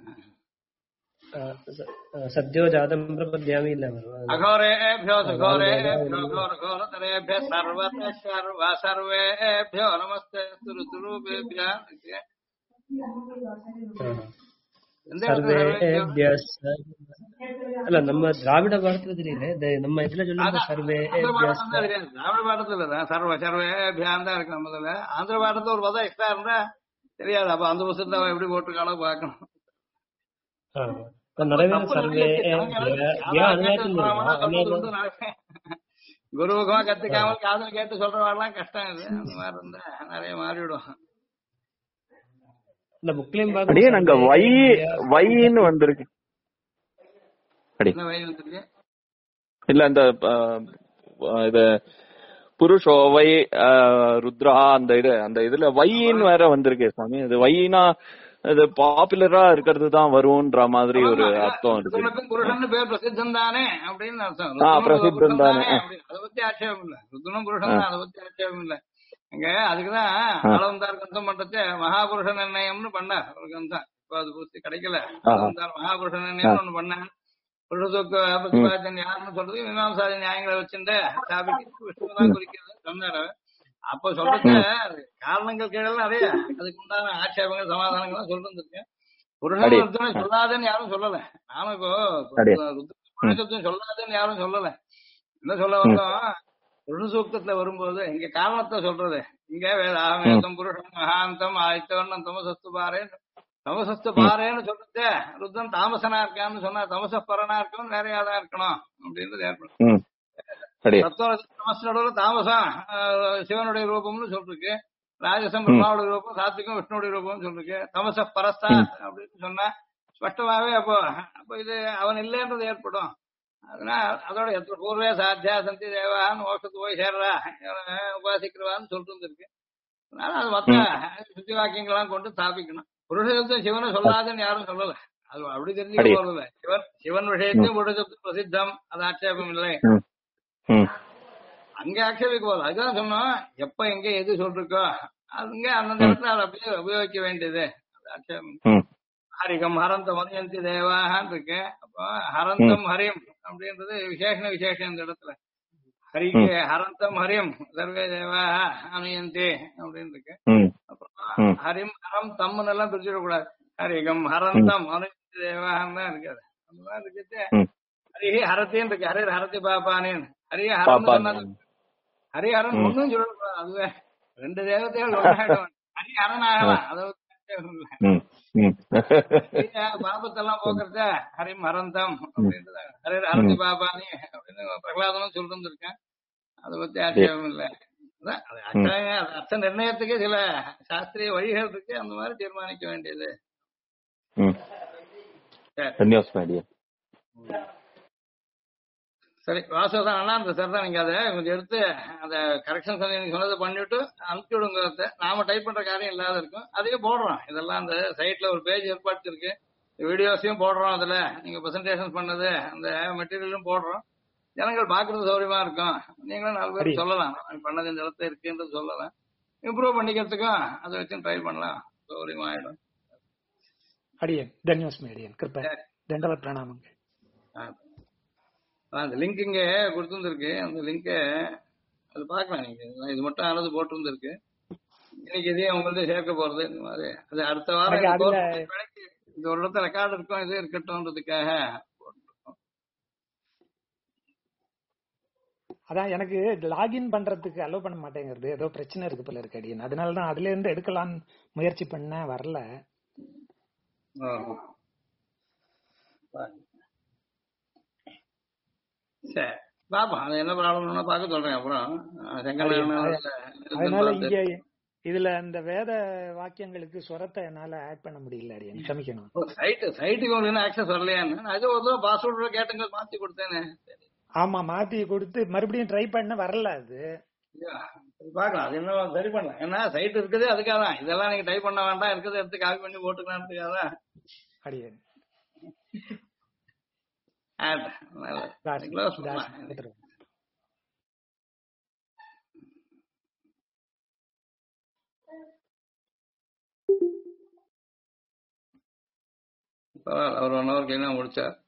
சத்யோ ஜாதம் பிரபத்யாமி இல்ல வரும். அகோரேபியோ சுகோரேபியோ கோரதரேபியோ சர்வத சர்வ சர்வேபியோ நமஸ்தே துருதுருபேபியா. சர்வேபியா அல்ல நம்ம திராவிட பாரதத்துல தெரியல, நம்ம இதுல சொல்லுங்க சர்வேபியா. திராவிட பாடத்துல தான் சர்வ சர்வேபியான் தான் இருக்கு. முதல்ல ஆந்திர பாடத்துல ஒரு பதம் எக்ஸ்ட்ரா இருந்தா தெரியாது. அப்ப அந்த புத்தகத்தை அவன் எப்படி போட்டிருக்கானோ பாக்கணும். நிறைய குருமுகமா கத்துக்காமல் காதல் கேட்டு சொல்றவாடெல்லாம் கஷ்டம். இது அந்த மாதிரி இருந்தா நிறைய மாறிவிடும். இந்த புக்லயும் அப்படியே நாங்க வைன்னு வந்திருக்கு. என்ன வழி வந்துருக்கு? இல்ல இந்த இது புருஷோவை ருத்ரா அந்த இதுல வைன்னு வேற வந்திருக்கு சுவாமி. அது வைனா அது பாப்புலரா இருக்கிறது தான் வரும்ன்ற மாதிரி ஒரு அர்த்தம் இருக்கு. புருஷன் பேர் பிரசித்தம் தானே அப்படின்னு அர்த்தம். பிரசித்தம் தானே, அதை பத்தி ஆட்சேபம் இல்ல. ருத்ரனும் புருஷன் அதை பத்தி ஆட்சேபம் இல்ல. இங்க அதுக்குதான் அளவந்தார் கந்தம் பண்றது மகாபுருஷ நிர்ணயம்னு பண்ணார் ஒரு கந்தம். இப்ப அது பூர்த்தி கிடைக்கல. அளவந்தார் மகாபுருஷ நிர்ணயம் ஒண்ணு பண்ணார். புருஷத்துக்கு பிரதிபாதன் யாருன்னு சொல்றது மீமாம்சாதி நியாயங்களை வச்சுட்டு ஸ்தாபிக்கு விஷ்ணுதான் குறிக்கிறது சொன்னாரு. அப்ப சொல்றது காரணங்கள் கீழே நிறைய அதுக்கு உண்டான ஆட்சேபங்கள் சமாதானங்கள் சொல்லிருந்திருக்கேன். புருஷன் சொல்லாதேன்னு யாரும் சொல்லல. நானும் இப்போ ருத்ரத்துவம் சொல்லாதேன்னு யாரும் சொல்லல. என்ன சொல்ல வந்தோம், புருஷ சூக்தத்துல வரும்போது இங்க காரணத்தை சொல்றது. இங்க வேதாமேதம் புருஷன் மகாந்தம் ஆயித்தவன் தமசஸ்து பாரேன்னு தமசஸ்து பாரேன்னு சொல்றது ருத்ரன் தாமசனா இருக்கான்னு சொன்னா தமச பரனா இருக்கணும் நிறையாதான் இருக்கணும் அப்படின்றது ஏற்படும். தமசனோட தாமசம் சிவனுடைய ரூபம்னு சொல்லிருக்கு. ராஜசம் பிரம்மாவுடைய ரூபம், சாத்விகம் விஷ்ணுடைய ரூபம்னு சொல்லிருக்கு. தமச பரஸ்தா அப்படின்னு சொன்னா ஸ்பஷ்டமாவே அப்போ இது அவன் இல்லைன்றது ஏற்படும். அதனால அதோட எத்தனை பூர்வே சாத்தியா சந்தி தேவான்னு மோட்சத்து போய் சேர்றா உபாசிக்கிறவான்னு சொல்லிட்டு இருக்கு. அதனால அது மொத்த சுத்தி வாக்கியங்கள்லாம் கொண்டு ஸ்தாபிக்கணும். புருஷத்தை சிவனை சொல்லாதுன்னு யாரும் சொல்லல. அது அப்படி தெரிஞ்சுக்க போறதில்ல. சிவன் விஷயத்தையும் புருஷத்து பிரசித்தம், அது ஆட்சேபம் இல்லை. அங்க ஆட்சேபிக்க போதும். அதுதான் சொன்னோம், எப்ப எங்க எது சொல்லிருக்கோ அங்க அந்தந்த இடத்துல அதை அப்படியே உபயோகிக்க வேண்டியது. அது ஆட்சேபம். ஹரிகம் ஹரந்தம் மதியந்தி தேவாகான் இருக்கு. அப்போ ஹரந்தம் ஹரியம் அப்படின்றது விசேஷம் இந்த இடத்துல. ஹரிக்கு ஹரந்தம் ஹரியம் சர்வே தேவாக அனுயந்தி அப்படின்னு இருக்கு. அப்புறம் ஹரிம் ஹரம் தம்முன்னு எல்லாம் பிரிச்சுடக்கூடாது. ஹரிகம் ஹரந்தம் அனுயந்தி தேவாகன்னு தான் இருக்காது. அந்த மாதிரி இருக்குது. ஹரிஹி ஹரத்தின்னு இருக்கு. ஹரி ஹரதி பாப்பானேன்னு ஹரிய ஹரம் சொன்னது. ஹரிஹரன் ஒன்னும் சொல்லக்கூடாது. அதுவே ரெண்டு தேவதைகள் ஒன்றாயிடும். ஹரிஹரன் ஆகலாம். அதை பாபத்தெல்லாம் போக்குறத ஹரிம் ஹரந்தம் அப்படின்றது. ஹரி ஹரதி பாபானி அப்படின்னு பிரகலாதனும் சொல்லிட்டு இருக்கேன். அதை பத்தி ஆட்சேபம் இல்லை. அர்த்த நிர்ணயத்துக்கு சில சாஸ்திரிய வழிகள் இருக்கு. அந்த மாதிரி தீர்மானிக்க வேண்டியது. சரி, வாசவதான் நல்லா இருந்த சார் தான். நீங்க அதை கொஞ்சம் எடுத்து அந்த கரெக்ஷன் நீங்க சொன்னதை பண்ணிட்டு அனுப்பி விடுங்க. நாம டைப் பண்ற காரியம் இல்லாத இருக்கும். அதையும் போடுறோம். இதெல்லாம் அந்த சைட்ல ஒரு பேஜ் ஏற்பாடு இருக்கு. வீடியோஸையும் போடுறோம். அதுல நீங்க பிரசன்டேஷன் பண்ணது அந்த மெட்டீரியலும் போடுறோம். ஜனங்கள் பாக்குறது சௌரியமா இருக்கும். நீங்களும் 4 பேர் சொல்லலாம் பண்ணது இந்த இடத்துல இருக்குன்றது சொல்லலாம். இம்ப்ரூவ் பண்ணிக்கிறதுக்கும் அதை வச்சு ட்ரை பண்ணலாம். சௌரியமா ஆயிடும். அடியன் தன்யோஸ்மி அடியன் கிருப்பா தண்டவத் பிரணாமங்க. அந்த லிங்க் இங்க கொடுத்துருக்கு. அந்த லிங்க அது பாக்கலாம். நீங்க இது மட்டும் ஆனது போட்டு இன்னைக்கு இதையும் உங்கள்ட்ட சேர்க்க போறது. இந்த மாதிரி அது அடுத்த வாரம் இந்த ஒரு இடத்துல ரெக்கார்டு இருக்கும். இது இருக்கட்டும்ன்றதுக்காக போட்டுருக்கோம். அதான் எனக்கு லாகின் பண்றதுக்கு அலோவ் பண்ண மாட்டேங்கிறது. ஏதோ பிரச்சனை இருக்கு போல இருக்கு அடியன். அதனாலதான் அதுல இருந்து எடுக்கலாம்னு முயற்சி பண்ண வரல. சரி பாப்போம். அது என்ன ப்ராப்ளம்னா பார்க்க சொல்றேன். அப்புறம் அதனால இங்க இதுல அந்த வேத வாக்கியங்களுக்கு ஸ்வரத்தை என்னால ஆட் பண்ண முடியல. அடியன் க்ஷமிக்கணும். சைட்டுக்கு உங்களுக்கு ஆக்சஸ் வரலையான்னு அது ஒரு பாஸ்வேர்டு கேட்டுங்க மாத்தி கொடுத்தேனே. ஆமா மாத்தி கொடுத்து மறுபடியும் ட்ரை பண்ண வரல. அது பாக்கலாம். அது என்ன சரி பண்ணலாம். ஏன்னா சைட் இருக்குது அதுக்காக தான். இதெல்லாம் நீங்க டைப் பண்ண வேண்டாம். இருக்கிறத எடுத்து காப்பி பண்ணி போட்டுக்கலாம்ன்றதுக்காக தான். அடியன் நல்லது. தாஸ் close தாஸ் பண்ணலாம். கொடுத்துருவோம். பரவாயில்ல, அவர் 1 hour முடிச்சார்.